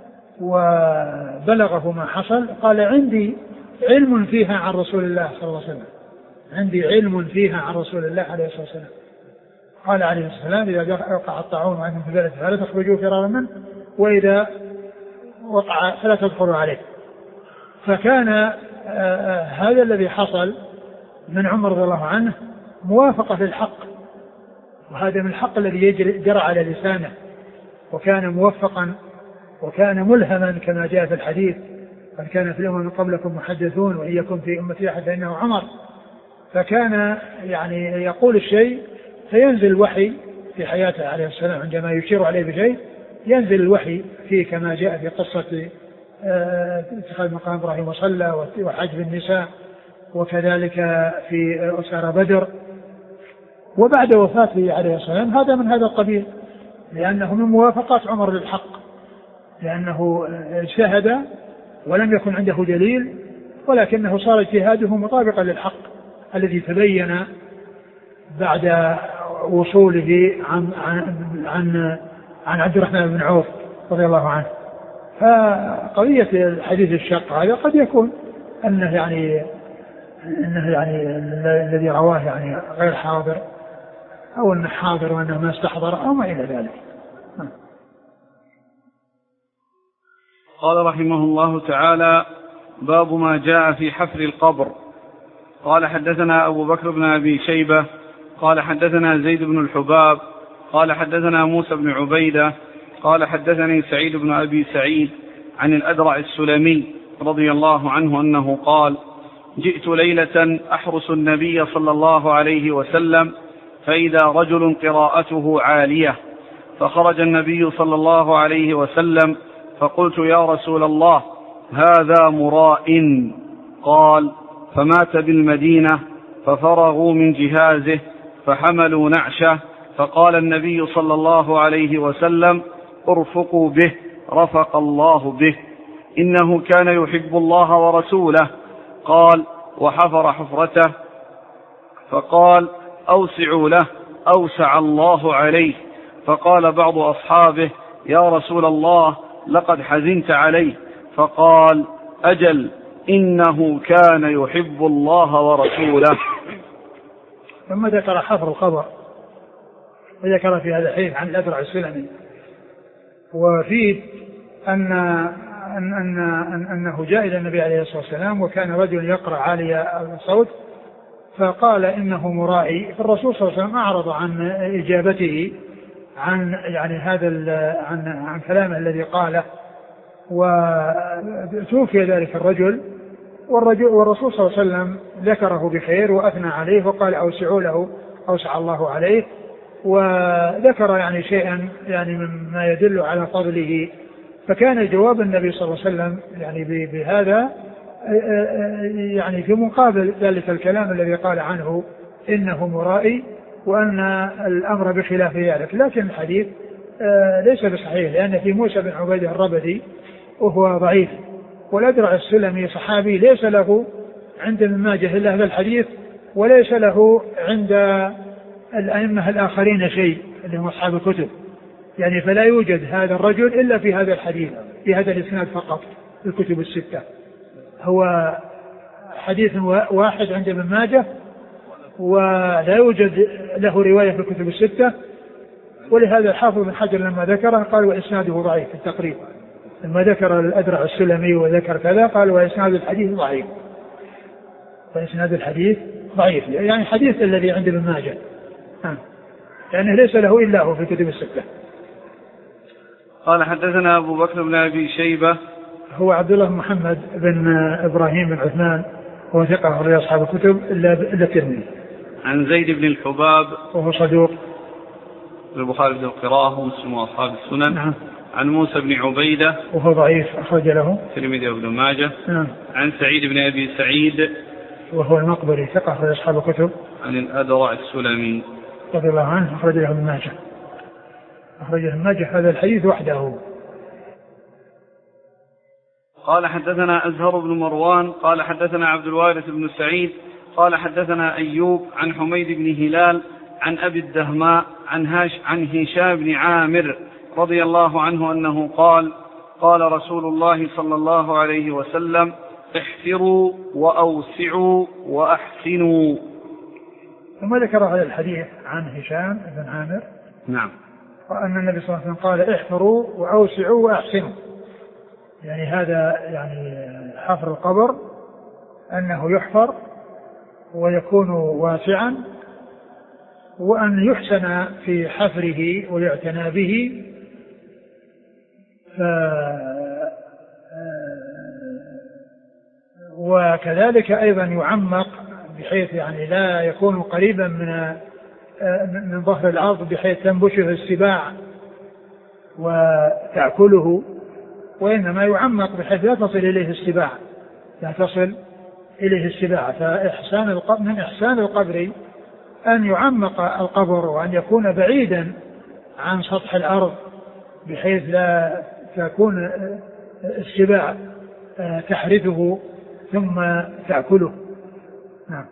وبلغه ما حصل قال عندي علم فيها عن رسول الله صلى الله عليه وسلم عندي علم فيها عن رسول الله عليه الصلاة والسلام. قال عليه الصلاة والسلام إذا وقع الطاعون عنهم في بلد فلا تخرجوا فرارا منه، وإذا وقع فلا تدخلوا عليه. فكان آه هذا الذي حصل من عمر رضي الله عنه موافقة للحق، وهذا من الحق الذي يجري جرى على لسانه، وكان موفقا وكان ملهما كما جاء في الحديث قد كان في الأمم من قبلكم محدثون وإن يكن في أمتي أحد فإنه عمر. فكان يعني يقول الشيء فينزل الوحي في حياته عليه السلام، عندما يشير عليه بشيء ينزل الوحي فيه كما جاء في قصة اتخاذ مقام إبراهيم وصلى وحجب النساء، وكذلك في أسرى بدر. وبعد وفاته عليه السلام هذا من هذا القبيل، لأنه من موافقات عمر للحق، لأنه اجتهد ولم يكن عنده دليل، ولكنه صار اجتهاده مطابقا للحق الذي تبين بعد وصوله عن عن عن, عن عبد الرحمن بن عوف رضي الله عنه. فقضية الحديث الشق هذا قد يكون أنه يعني أنه يعني الذي رواه يعني غير حاضر، أو أنه حاضر وأنه ما استحضر أو ما إلى ذلك. قال رحمه الله تعالى: باب ما جاء في حفر القبر. قال حدثنا أبو بكر بن أبي شيبة قال حدثنا زيد بن الحباب قال حدثنا موسى بن عبيدة قال حدثني سعيد بن أبي سعيد عن الأدرع السلمي رضي الله عنه أنه قال: جئت ليلة أحرس النبي صلى الله عليه وسلم فإذا رجل قراءته عالية، فخرج النبي صلى الله عليه وسلم فقلت يا رسول الله هذا مراء. قال فمات بالمدينة ففرغوا من جهازه فحملوا نعشه، فقال النبي صلى الله عليه وسلم ارفقوا به رفق الله به إنه كان يحب الله ورسوله. قال وحفر حفرته فقال أوسعوا له أوسع الله عليه. فقال بعض أصحابه يا رسول الله لقد حزنت عليه، فقال أجل إنه كان يحب الله ورسوله. ثم ذكر حفر القبر وذكر في هذا الحديث عن الأذرع السلمي، وفيه أن أن أن أنه جاء إلى النبي عليه الصلاة والسلام وكان رجل يقرأ عالي الصوت فقال إنه مرائي، فالرسول صلى الله عليه وسلم أعرض عن إجابته عن يعني هذا عن عن كلامه الذي قاله، وتوفي ذلك الرجل والرجل والرسول صلى الله عليه وسلم ذكره بخير وأثنى عليه وقال أوسعوا له أوسع الله عليه، وذكر يعني شيئا يعني مما يدل على فضله. فكان جواب النبي صلى الله عليه وسلم يعني بهذا يعني في مقابل ذلك الكلام الذي قال عنه إنه مرائي وأن الأمر بخلاف ذلك. لكن الحديث ليس بصحيح لأن في موسى بن عبيدة الربدي وهو ضعيف، والأذرع السلمي صحابي ليس له عند ابن ماجه إلا هذا الحديث وليس له عند الأئمة الآخرين شيء اللي هم أصحاب الكتب، يعني فلا يوجد هذا الرجل إلا في هذا الحديث في هذا الإسناد فقط في الكتب الستة. هو حديث واحد عند ابن ماجه ولا يوجد له رواية في الكتب الستة، ولهذا الحافظ بن حجر لما ذكره قال وإسناده ضعيف في التقريب، لما ذكر الأذرع السلمي وذكر كذا قال وإسناد الحديث ضعيف، وإسناد الحديث ضعيف يعني حديث الذي عند ابن ماجه لأنه ليس له إلا هو في الكتب الستة. قال حدثنا أبو بكر بن أبي شيبة هو عبد الله محمد بن إبراهيم بن عثمان هو ثقة أخرج أصحاب الكتب إلا الترمذي. عن زيد بن الحباب وهو صدوق البخاري في القراءة ومسلم وأصحاب السنن. نعم. عن موسى بن عبيدة وهو ضعيف أخرج له الترمذي وابن ماجه. نعم. عن سعيد بن أبي سعيد وهو المقبري ثقة أخرج أصحاب الكتب. عن الأذرع السلمي رضي الله عنه أخرج له ابن ماجه أخرج ابن ماجه هذا الحديث وحده. قال حدثنا أزهر بن مروان قال حدثنا عبد الوارث بن سعيد قال حدثنا أيوب عن حميد بن هلال عن أبي الدهماء عن, هاش عن هشام بن عامر رضي الله عنه أنه قال قال رسول الله صلى الله عليه وسلم احفروا وأوسعوا وأحسنوا. ثم ذكر هذا الحديث عن هشام بن عامر نعم وأن النبي صلى الله عليه وسلم قال احفروا وأوسعوا وأحسنوا، يعني هذا يعني حفر القبر أنه يحفر ويكون واسعا وأن يحسن في حفره ويعتنى به، ف وكذلك أيضا يعمق بحيث يعني لا يكون قريبا من من ظهر الأرض بحيث تنبشه السباع وتأكله، وإنما يعمق بحيث لا تصل إليه السباع لا تصل إليه السباع. فإحسان القبر من إحسان القبر أن يعمق القبر وأن يكون بعيدا عن سطح الأرض بحيث لا تكون السباع تحرثه ثم تأكله. نعم.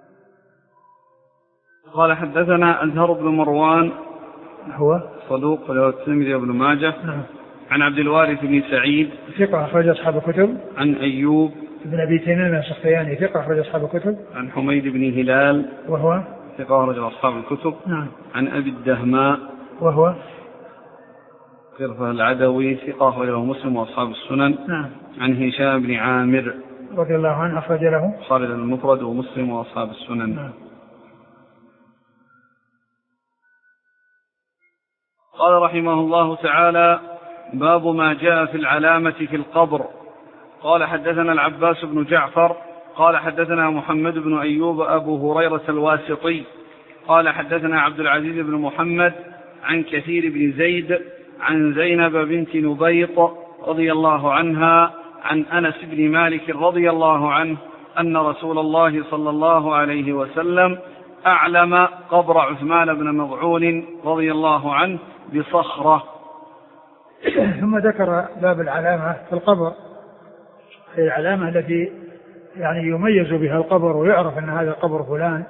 قال حدثنا أزهر بن مروان هو صدوق له الترمذي وابن ماجه. نعم. عن عبد الوارث بن سعيد ثقة أخرج أصحاب الكتب. عن أيوب بن أبي تميم السختياني ثقة أخرج أصحاب الكتب. عن حميد بن هلال وهو ثقة أخرج أصحاب الكتب. نعم. عن أبي الدهماء وهو قرفة العدوي ثقة أخرجه مسلم وأصحاب السنن. نعم. عن هشام بن عامر رضي الله عنه أخرج له خالد المفرد ومسلم وأصحاب السنن. نعم. قال رحمه الله تعالى باب ما جاء في العلامة في القبر. قال حدثنا العباس بن جعفر قال حدثنا محمد بن أيوب أبو هريرة الواسطي قال حدثنا عبد العزيز بن محمد عن كثير بن زيد عن زينب بنت نبيط رضي الله عنها عن أنس بن مالك رضي الله عنه أن رسول الله صلى الله عليه وسلم أعلم قبر عثمان بن مضعون رضي الله عنه بصخرة. ثم ذكر باب العلامة في القبر، العلامة التي يعني يميز بها القبر ويعرف أن هذا قبر فلان.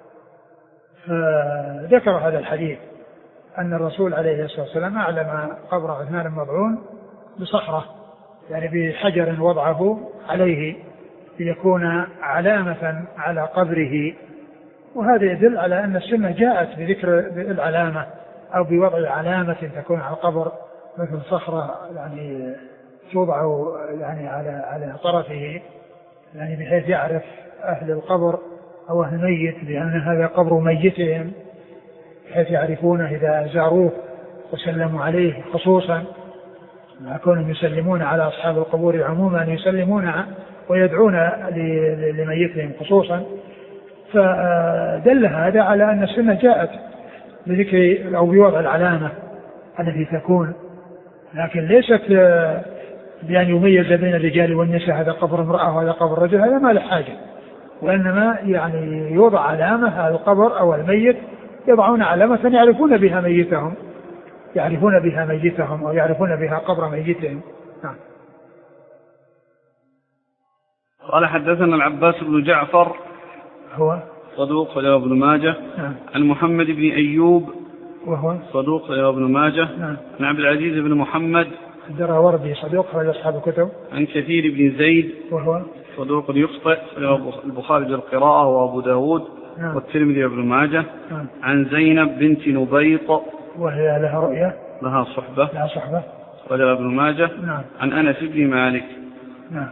فذكر هذا الحديث أن الرسول عليه الصلاة والسلام أعلم قبر عثمان بن مضعون بصخرة، يعني بحجر وضعه عليه ليكون علامة على قبره. وهذا يدل على أن السنة جاءت بذكر العلامة أو بوضع علامة تكون على القبر مثل صخرة يعني توضع يعني على على طرفه، يعني بحيث يعرف أهل القبر أو أهل الميت بأن هذا قبر ميتهم، بحيث يعرفونه إذا زاروه وسلموا عليه، خصوصا ما كونهم يسلمون على أصحاب القبور عموما يسلمون ويدعون لميتهم خصوصا. فدل هذا على أن السنة جاءت بذكر أو بوضع العلامة التي تكون، لكن ليست بأن يميز بين الرجال والنساء هذا قبر امرأة وهذا قبر رجل، هذا ما له حاجة، وإنما يعني يوضع علامة هذا القبر أو الميت، يضعون علامة يعرفون بها ميتهم يعرفون بها ميتهم أو يعرفون بها قبر ميتهم. نعم. قال حدثنا العباس بن جعفر هو صدوق رواه ابن ماجه. نعم. عن محمد بن أيوب وهو صدوق رواه ابن ماجه. نعم. عن عبد العزيز بن محمد الدراوردي صدوق رواه أصحاب الكتب. عن كثير بن زيد وهو صدوق يخطئ رواه البخاري بالقراءة وأبو داود. نعم. والترمذي وابن ماجه. نعم. عن زينب بنت نبيط وهي لها رؤية لها صحبة لها صحبة رواه ابن ماجه. نعم. عن أنس بن مالك. نعم.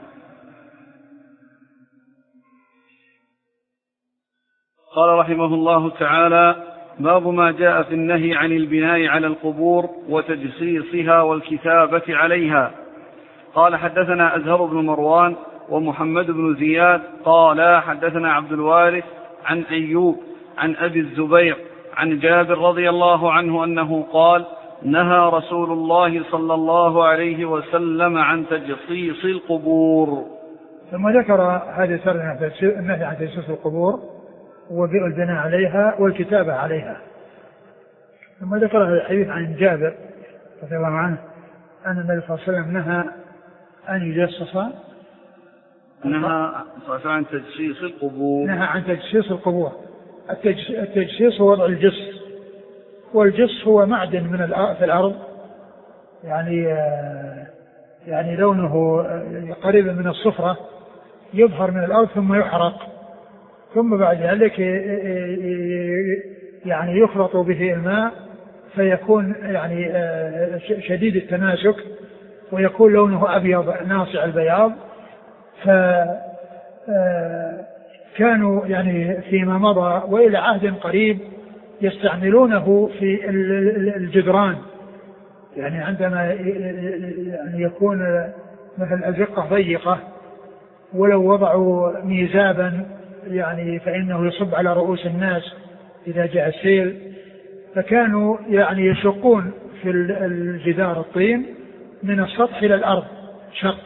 قال رحمه الله تعالى: باب ما جاء في النهي عن البناء على القبور وتجصيصها والكتابة عليها. قال حدثنا أزهر بن مروان ومحمد بن زياد قال حدثنا عبد الوارث عن أيوب عن أبي الزبير عن جابر رضي الله عنه أنه قال: نهى رسول الله صلى الله عليه وسلم عن تجصيص القبور. ثم ذكر هذه سرنا النهي عن تجصيص القبور والبناء عليها والكتابة عليها. ثم ذكر هذا الحديث عن جابر رضي الله عنه أن النبي صلى الله عليه وسلم نهى أن يجصص نهى عن تجصيص القبور نهى عن تجصيص القبور. التجصيص هو وضع الجص، والجص هو معدن من في الأرض، يعني يعني لونه قريب من الصفرة، يظهر من الأرض ثم يحرق، ثم بعد ذلك يعني يخلط به الماء فيكون يعني شديد التماسك ويكون لونه أبيض ناصع البياض. فكانوا يعني فيما مضى وإلى عهد قريب يستعملونه في الجدران، يعني عندما يعني يكون مثل أزقة ضيقة ولو وضعوا ميزابا يعني فإنه يصب على رؤوس الناس إذا جاء السيل، فكانوا يعني يشقون في الجدار الطين من السطح إلى الأرض شق،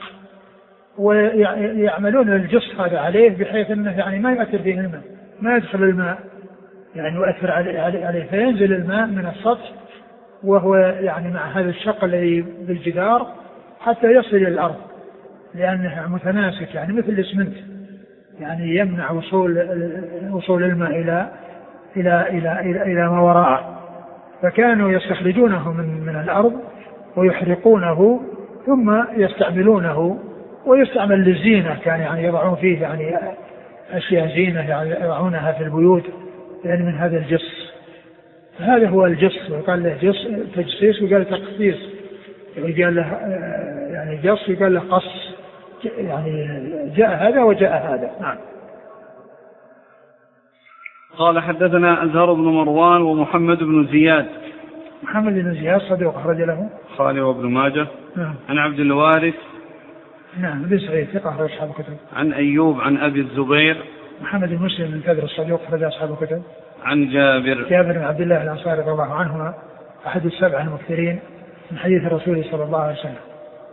ويعملون الجص هذا عليه بحيث أنه يعني ما يؤثر فيه الماء، ما يدخل الماء يعني يؤثر عليه، فينزل الماء من السطح وهو يعني مع هذا الشق الذي بالجدار حتى يصل إلى الأرض، لأنه متناسك يعني مثل الإسمنت، يعني يمنع وصول وصول الماء إلى إلى إلى إلى, إلى ما وراءه. فكانوا يستخرجونه من من الأرض ويحرقونه ثم يستعملونه، ويستعمل للزينة، كان يعني يضعون فيه يعني أشياء زينة يعني يضعونها في البيوت يعني من هذا الجص. هذا هو الجص، وقال له جص تجصيص وقال تقصيص، وقال له يعني جص وقال له قص، يعني جاء هذا وجاء هذا. نعم. قال حدثنا أزهر بن مروان ومحمد بن زياد. محمد بن زياد صدوق أخرج له البخاري وابن ماجه. نعم. عن عبد الوارث نعم بن سعيد ثقة أخرج أصحاب الكتب. عن أيوب عن أبي الزبير محمد بن مسلم بن كثر الصدوق أخرج أصحاب الكتب. عن جابر جابر بن عبد الله الأنصاري رضي الله عنهما أحد السبع المكثرين من حديث الرسول صلى الله عليه وسلم.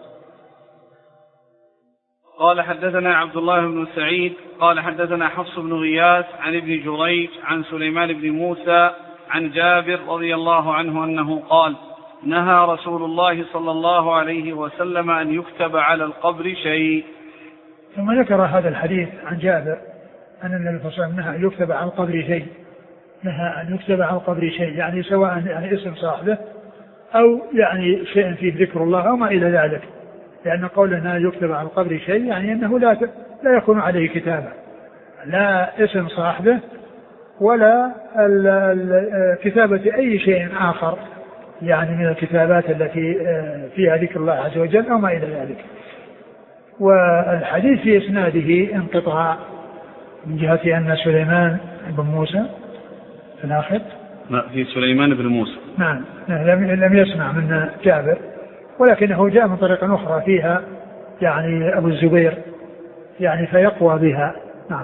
قال حدثنا عبد الله بن سعيد قال حدثنا حفص بن غياث عن ابن جريج عن سليمان بن موسى عن جابر رضي الله عنه أنه قال نهى رسول الله صلى الله عليه وسلم أن يكتب على القبر شيء. ثم ذكر هذا الحديث عن جابر أن النبي صلى الله عليه وسلم نهى أن يكتب على القبر شيء، نهى أن يكتب على القبر شيء يعني سواء يعني اسم صاحبه أو يعني شيء فيه ذكر الله أو ما إلى ذلك، لأن قولنا يكتب على القبر شيء يعني أنه لا لا يكون عليه كتابة، لا اسم صاحبه ولا ال ال كتابة أي شيء آخر يعني من الكتابات التي فيها ذكر الله عز وجل أو ما إلى ذلك. والحديث في إسناده انقطاع من جهة أن سليمان بن موسى في الآخر في سليمان بن موسى نعم لم يسمع من جابر، ولكنه جاء من طريقة أخرى فيها يعني أبو الزبير يعني فيقوى بها. نعم.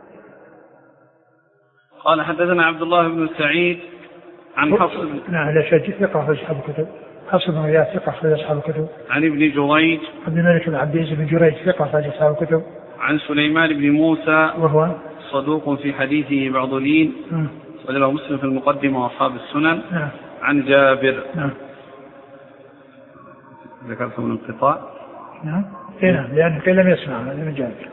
قال حدثنا عبد الله بن سعيد عن حفص نعم لا شج ثقة في أصحاب الكتب، حفص بن غياث ثقة في أصحاب الكتب. عن ابن جريج عبد الملك بن عبد العزيز بن جريج ثقة في أصحاب الكتب. عن سليمان بن موسى وهو صدوق في حديثه بعض لين وله مسلم في المقدمة وأصحاب السنن. نعم. عن جابر. نعم. ذكرت من انقطاع. نعم. نعم لأنه لم يسمع من جابر.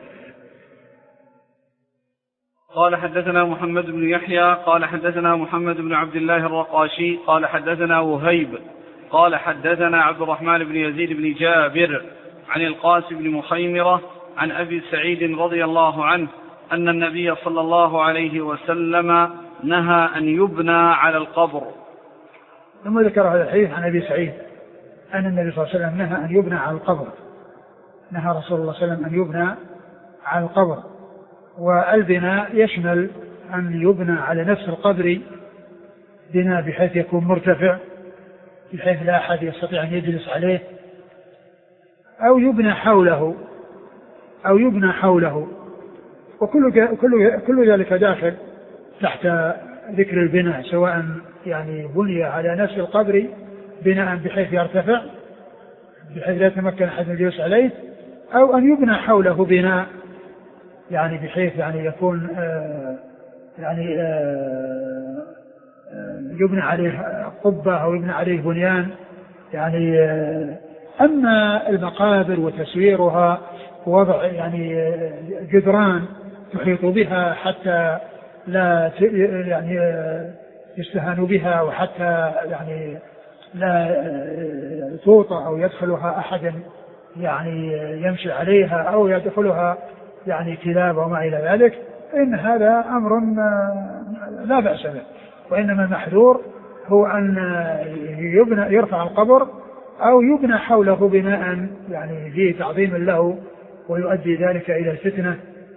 قال حدثنا محمد بن يحيى قال حدثنا محمد بن عبد الله الرقاشي قال حدثنا وهيب قال حدثنا عبد الرحمن بن يزيد بن جابر عن القاسم بن مخيمرة عن أبي سعيد رضي الله عنه أن النبي صلى الله عليه وسلم نهى أن يبنى على القبر. ثم ذكر هذا الحديث عن أبي سعيد أن النبي صلى الله عليه وسلم نهى أن يبنى على القبر، نهى رسول الله صلى الله عليه وسلم أن يبنى على القبر. والبناء يشمل أن يبنى على نفس القبر بناء بحيث يكون مرتفع بحيث لا أحد يستطيع أن يجلس عليه، أو يبنى حوله أو يبنى حوله وكل كل كل ذلك داخل تحت ذكر البناء، سواء يعني بني على نفس القبر بناء بحيث يرتفع بحيث لا يتمكن أحد من الجلوس عليه، أو أن يبنى حوله بناء يعني بحيث يعني يكون آه يعني آه يبنى عليه قبة أو يبنى عليه بنيان يعني. آه أما المقابر وتسويرها ووضع يعني جدران تحيط بها حتى لا يعني يستهان بها وحتى يعني لا توطى أو يدخلها أحد يعني يمشي عليها أو يدخلها يعني كلاب وما إلى ذلك، إن هذا أمر لا بأس به، وإنما المحذور هو أن يبنى يرفع القبر أو يبنى حوله بناء يعني فيه تعظيم له ويؤدي ذلك إلى الفتنة.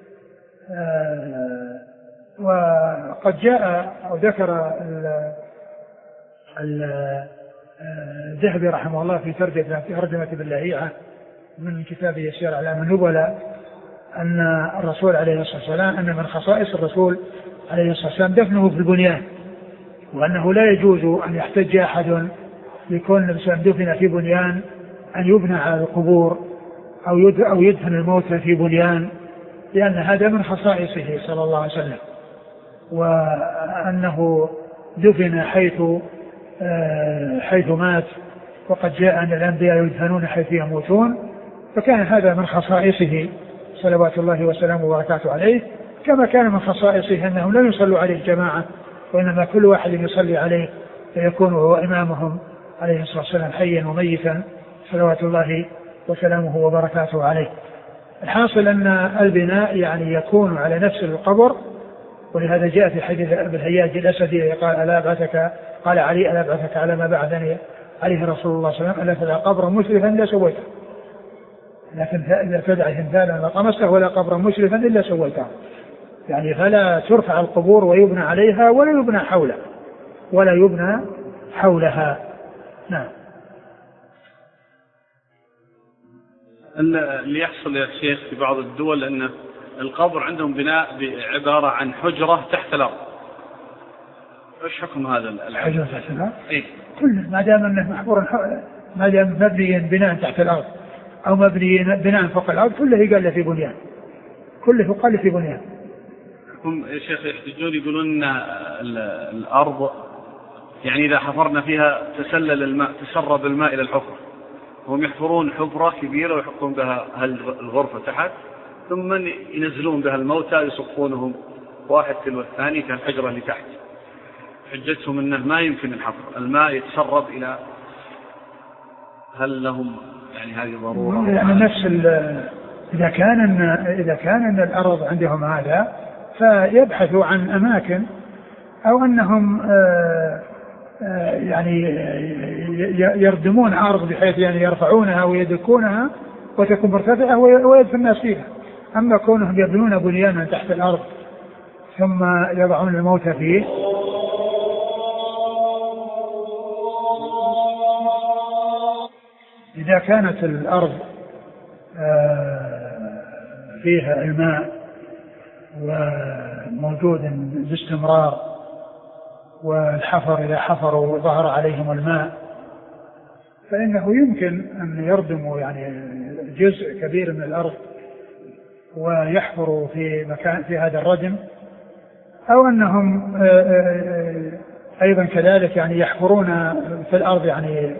آه وقد جاء أو ذكر الذهبي رحمه الله في ترجمة ابن لهيعة من كتابه سير أعلام النبلاء أن الرسول عليه الصلاة والسلام أن من خصائص الرسول عليه الصلاة والسلام دفنه في البنيان، وأنه لا يجوز أن يحتج أحد لكون الإنسان دفن في بنيان أن يبنى على القبور أو يدفن الموتى في بنيان، لأن هذا من خصائصه صلى الله عليه وسلم، وأنه دفن حيث حيث مات، وقد جاء أن الأنبياء يدفنون حيث يموتون، فكان هذا من خصائصه صلوات الله وسلامه وبركاته عليه، كما كان من خصائصه أنهم لا يصلوا عليه الجماعة، وإنما كل واحد يصلي عليه فيكون هو إمامهم عليه الصلاة والسلام حيا وميتا صلوات الله وسلامه وبركاته عليه. الحاصل أن البناء يعني يكون على نفس القبر، ولهذا جاء في حديث أبي الهياج الأسدي قال ألا أبعثك قال علي ألا أبعثك على ما بعثني عليه رسول الله صلى الله عليه وسلم ألا تدع قبرا مشرفا إلا سويته، لكن إذا تدع تمثالا لا طمسته ولا قبرا مشرفا إلا سويته، يعني فلا ترفع القبور ويبنى عليها ولا يبنى حولها ولا يبنى حولها. نعم. اللي يحصل يا شيخ في بعض الدول أن القبر عندهم بناء عبارة عن حجرة تحت الأرض، ايش حكم هذا الحجرة تحت الأرض؟ إيه؟ كله ما دام انه محفور، ما دام مبني بناء تحت الأرض أو مبني بناء فوق الأرض كله يقال في بنيان، كله يقال في بنيان. هم يا شيخ يحتجون يقولون أن الأرض يعني إذا حفرنا فيها تسلل الماء، تسرب الماء إلى الحفرة، هم يحفرون حفرة كبيرة ويحطون بها الغرفة تحت ثم ينزلون بها الموتى يصفونهم واحد تلو الثاني كالحجرة اللي تحت. حجتهم أنه ما يمكن الحفر، الماء يتسرب إلى، هل لهم يعني هذه ضرورة؟ يعني نفس إذا كان إذا كان أن الأرض عندهم هذا فيبحثوا عن أماكن أو أنهم آآ آآ يعني يردمون أرض بحيث يعني يرفعونها ويدكونها وتكون مرتفعة ويدفن الناس فيها. أما كونهم يبنون بنيانا تحت الأرض ثم يضعون الموتى فيه إذا كانت الأرض فيها الماء وموجود باستمرار والحفر إذا حفروا ظهر عليهم الماء فإنه يمكن أن يردموا يعني جزء كبير من الأرض ويحفروا في مكان في هذا الردم، أو أنهم أيضا كذلك يعني يحفرون في الأرض يعني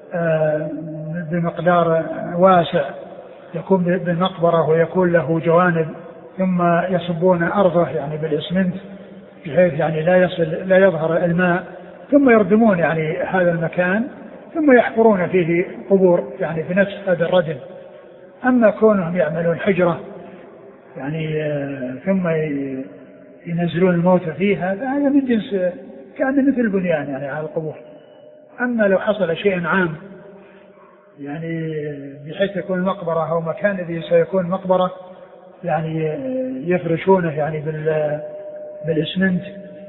بمقدار واسع يكون بالمقبرة ويكون له جوانب ثم يصبون أرضه يعني بالإسمنت بحيث يعني لا يصل لا يظهر الماء ثم يردمون يعني هذا المكان ثم يحفرون فيه قبور يعني في نفس هذا الردم. أما كونهم يعملون حجرة يعني ثم ينزلون الموتى فيها فهذا من جنس كان مثل البنيان يعني على القبور. أما لو حصل شيء عام يعني بحيث يكون مقبرة أو مكان الذي سيكون مقبرة يعني يفرشونه يعني بالإسمنت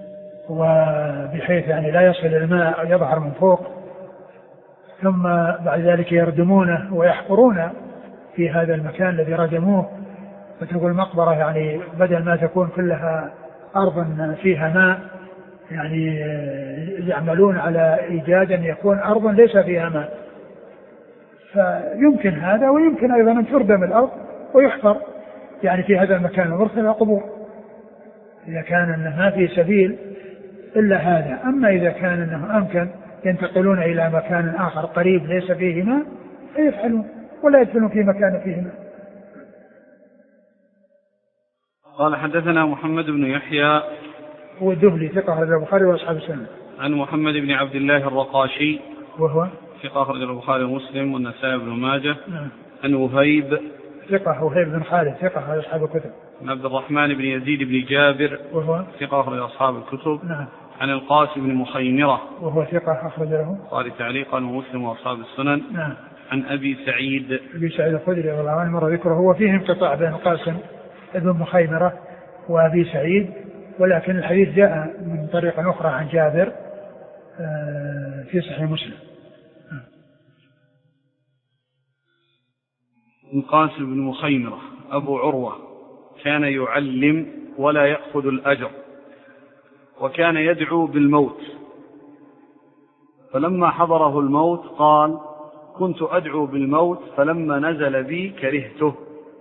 وبحيث يعني لا يصل الماء أو يظهر من فوق ثم بعد ذلك يردمونه ويحفرون في هذا المكان الذي ردموه وتقول مقبرة يعني بدل ما تكون كلها أرض فيها ماء يعني يعملون على إيجاد أن يكون أرض ليس فيها ماء. فيمكن هذا ويمكن أيضا أن تردم الأرض ويحفر يعني في هذا المكان المرتفع قبور إذا كان أنه ما في سبيل إلا هذا. أما إذا كان أنه أمكن ينتقلون إلى مكان آخر قريب ليس فيه ماء فيفعلون ولا يدفنون في مكان فيه ماء. قال حدثنا محمد بن يحيى هو الدهلي ثقة أخرج البخاري وأصحاب السنة. عن محمد بن عبد الله الرقاشي وهو ثقة أخرج البخاري ومسلم والنسائي بن ماجه. نعم. عن وهيب ثقة وهيب بن خالد ثقة أخرج أصحاب الكتب. عن عبد الرحمن بن يزيد بن جابر وهو ثقة أخرج أصحاب الكتب. نعم. عن القاسم بن مخيمرة وهو ثقة أخرج له قال تعليقا ومسلم وأصحاب السنن. نعم. عن أبي سعيد أبي سعيد الخدري رضي الله عنه مر ذكره، هو فيه انقطاع بين القاسم بن مخيمرة وأبي سعيد، ولكن الحديث جاء من طريق أخرى عن جابر في صحيح مسلم. القاسم بن مخيمرة أبو عروة كان يعلم ولا يأخذ الأجر وكان يدعو بالموت، فلما حضره الموت قال كنت أدعو بالموت فلما نزل بي كرهته.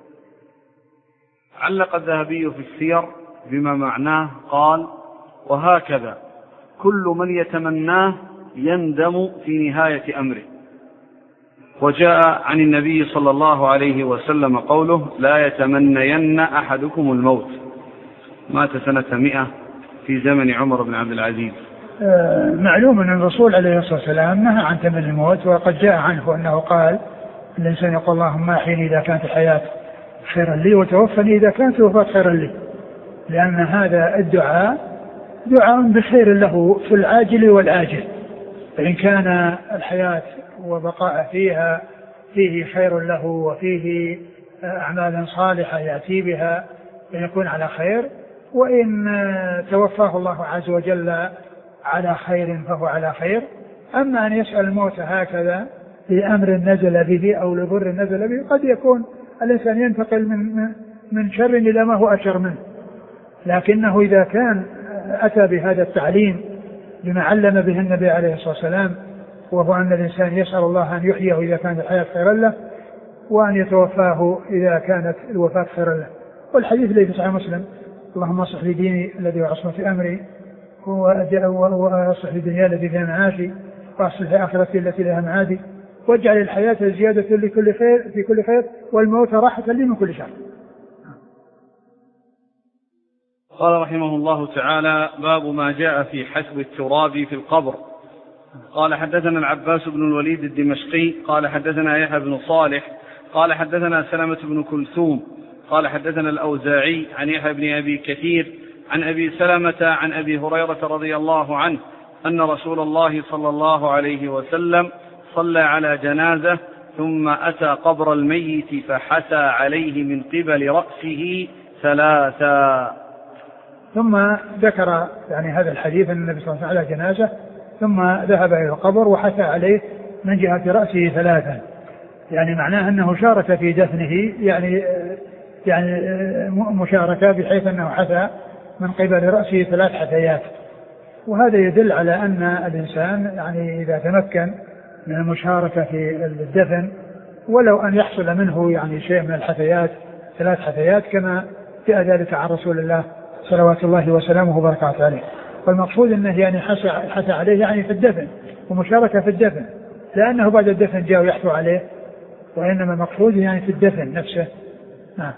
علق الذهبي في السير بما معناه قال وهكذا كل من يتمناه يندم في نهاية أمره. وجاء عن النبي صلى الله عليه وسلم قوله لا يتمنين أحدكم الموت. مات سنة مئة في زمن عمر بن عبد العزيز. آه معلوم أن الرسول عليه الصلاة والسلام نهى عن تمني الموت، وقد جاء عنه أنه قال الإنسان يقول اللهم أحيني إذا كانت الحياة خيرا لي وتوفني إذا كانت الوفاة خيرا لي، لأن هذا الدعاء دعاء بخير له في العاجل والآجل، فإن كان الحياة وبقاء فيها فيه خير له وفيه أعمال صالحة يأتي بها فيكون على خير، وإن توفاه الله عز وجل على خير فهو على خير. أما أن يسأل الموت هكذا لأمر نزل به أو لضر نزل به، قد يكون الإنسان ينتقل من من شر إلى ما هو أشر منه، لكنه إذا كان أتى بهذا التعليم بما علم به النبي عليه الصلاة والسلام، وهو أن الإنسان يسأل الله أن يحييه إذا كانت الحياة خيرا له، وأن يتوفاه إذا كانت الوفاة خيرا له. والحديث الذي في صحيح مسلم: اللهم اصلح لي ديني الذي هو عصمة أمري، وأصلح لي دنياي التي فيها معاشي، وأصلح لي آخرتي التي لها معادي، واجعل الحياة زيادة لكل خير في كل خير، والموت راحة لي من كل شر. قال رحمه الله تعالى: باب ما جاء في حسب التراب في القبر. قال حدثنا العباس بن الوليد الدمشقي قال حدثنا يحيى بن صالح قال حدثنا سلمة بن كلثوم قال حدثنا الأوزاعي عن يحيى بن أبي كثير عن أبي سلمة عن أبي هريرة رضي الله عنه أن رسول الله صلى الله عليه وسلم صلى على جنازة ثم أتى قبر الميت فحثى عليه من قبل رأسه ثلاثا. ثم ذكر يعني هذا الحديث أن النبي صلى الله عليه وسلم على جنازة ثم ذهب إلى القبر وحثى عليه من جهة رأسه ثلاثا، يعني معناه أنه شارك في دفنه، يعني يعني مشاركة بحيث أنه حثى من قبل رأسه ثلاث حثيات. وهذا يدل على أن الإنسان يعني إذا تمكن من المشاركة في الدفن ولو أن يحصل منه يعني شيء من الحثيات ثلاث حثيات كما جاء ذلك عن رسول الله صلوات الله وسلامه وبركاته عليه. والمقصود أنه يعني حثى عليه يعني في الدفن ومشاركة في الدفن، لأنه بعد الدفن جاء يحثو عليه، وإنما المقصود يعني في الدفن نفسه. نعم.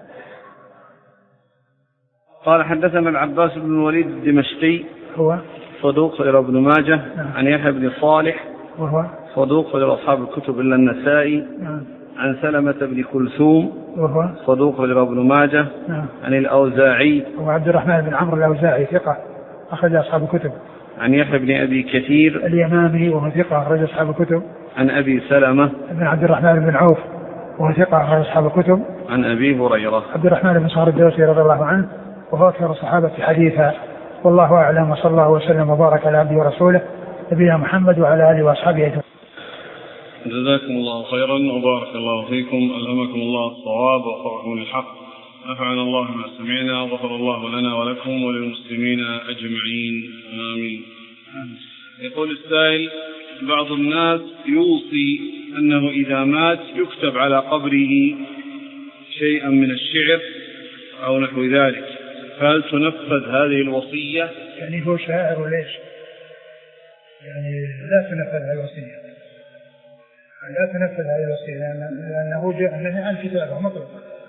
قال حدثنا العباس بن الوليد الدمشقي هو صدوق إلى ابن ماجه. نعم. عن يحيى بن صالح وهو صدوق إلى أصحاب الكتب إلا النسائي. نعم. عن سلمة بن كلثوم وهو صدوق إلى ابن ماجه. نعم. عن الأوزاعي وعبد الرحمن بن عمرو الأوزاعي ثقة أخرج أصحاب الكتب. عن يحيى بن أبي كثير اليمامي وهو ثقة أخرج أصحاب الكتب. عن أبي سلمة بن عبد الرحمن بن عوف وهو ثقة أخرج أصحاب الكتب. عن أبي هريرة عبد الرحمن بن صخر الدوسي رضي الله عنه وهو أكثر الصحابة حديثا، والله أعلم، وصلى الله وسلم وبارك على عبده ورسوله نبينا محمد وعلى آله وأصحابه أجمعين. جزاكم الله خيرا وبارك الله فيكم، ألهمكم الله الصواب ووفقكم للحق، نفعنا الله ما سمعنا، وغفر الله لنا ولكم وللمسلمين أجمعين، آمين. يقول السائل: بعض الناس يوصي أنه إذا مات يكتب على قبره شيئا من الشعر أو نحو ذلك، فهل تنفذ هذه الوصية؟ يعني هو شاعر وليش؟ يعني لا تنفذ هذه الوصية، لا تنفذ هذه الوصية لأنه جاء عن كتابه مطلق.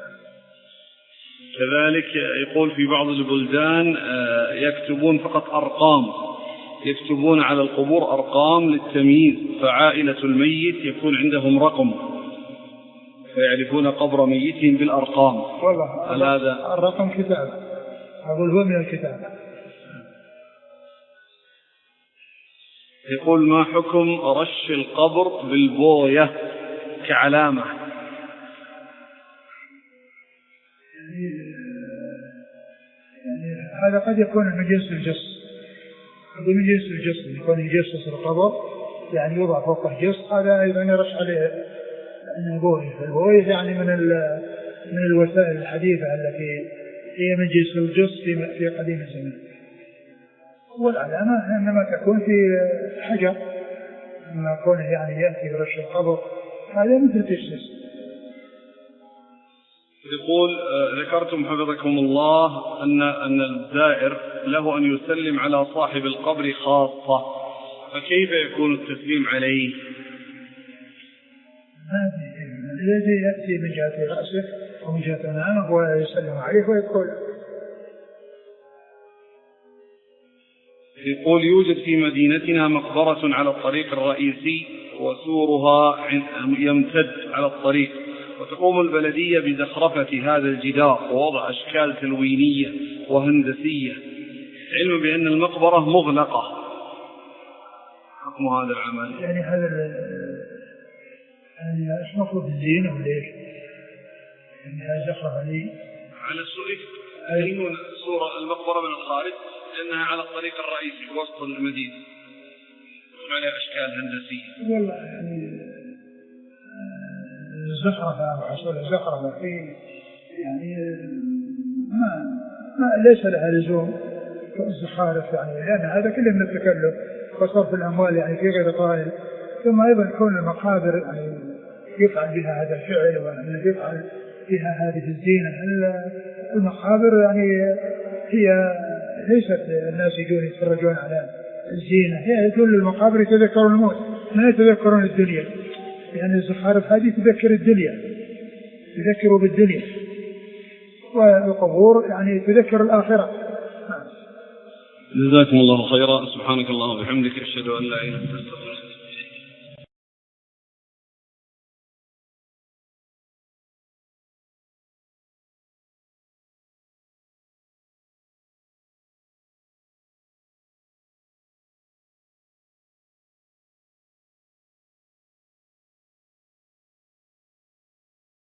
كذلك يقول في بعض البلدان يكتبون فقط أرقام، يكتبون على القبور أرقام للتمييز، فعائلة الميت يكون عندهم رقم فيعرفون قبر ميتهم بالأرقام. والله هذا الرقم كتاب، أقول هو من الكتاب. يقول: ما حكم رش القبر بالبوية كعلامة؟ يعني, يعني هذا قد يكون من جنس الجص، هذا من جنس الجص، يكون يجصص القبر يعني يوضع فوقه جص، هذا أيضا يرش عليه البوية. البوية يعني من من الوسائل الحديثة التي هي من جنس الجص في في قديم الزمان. والعلامة إنما تكون في حجر، إنما كونه يعني يأتي برش القبر هذا مثل تجسس. يقول: ذكرتم حفظكم الله أن أن الزائر له أن يسلم على صاحب القبر خاصة، فكيف يكون التسليم عليه؟ الذي يأتي من جهة رأسه ومن جهة أمامه ويسلم عليه ويقول. يقول: يوجد في مدينتنا مقبرة على الطريق الرئيسي وسورها يمتد على الطريق، وتقوم البلدية بزخرفة هذا الجدار ووضع أشكال تلوينية وهندسية، علم بأن المقبرة مغلقة، حكم هذا العمل؟ يعني هذا يعني ايش مطلوب الزينة ولا ايش؟ يعني هذا زخرفة لي على السؤال يزينون صورة المقبرة من الخارج لأنها على الطريق الرئيسي في وسط المدينة وعليها أشكال هندسية. والله يعني الزخرفة وحصول الزخرفة في يعني ما, ما ليس لها لزوم الزخارف يعني، لأن هذا كله من التكلف وصرف الأموال يعني في غير طائل. ثم أيضا كون المقابر يعني يفعل بها هذا الفعل وأن يفعل فيها هذه الزينة. المقابر يعني هي ليست الناس يجون يتفرجون على الزينة، هي يجون للمقابر يتذكرون الموت ما يتذكرون الدنيا، يعني الزخارف هذه تذكر الدنيا، تذكروا بالدنيا، والقبور يعني تذكر الآخرة. جزاكم الله خيرا. سبحانك اللهم وبحمدك أشهد أن لا إله إلا أنت.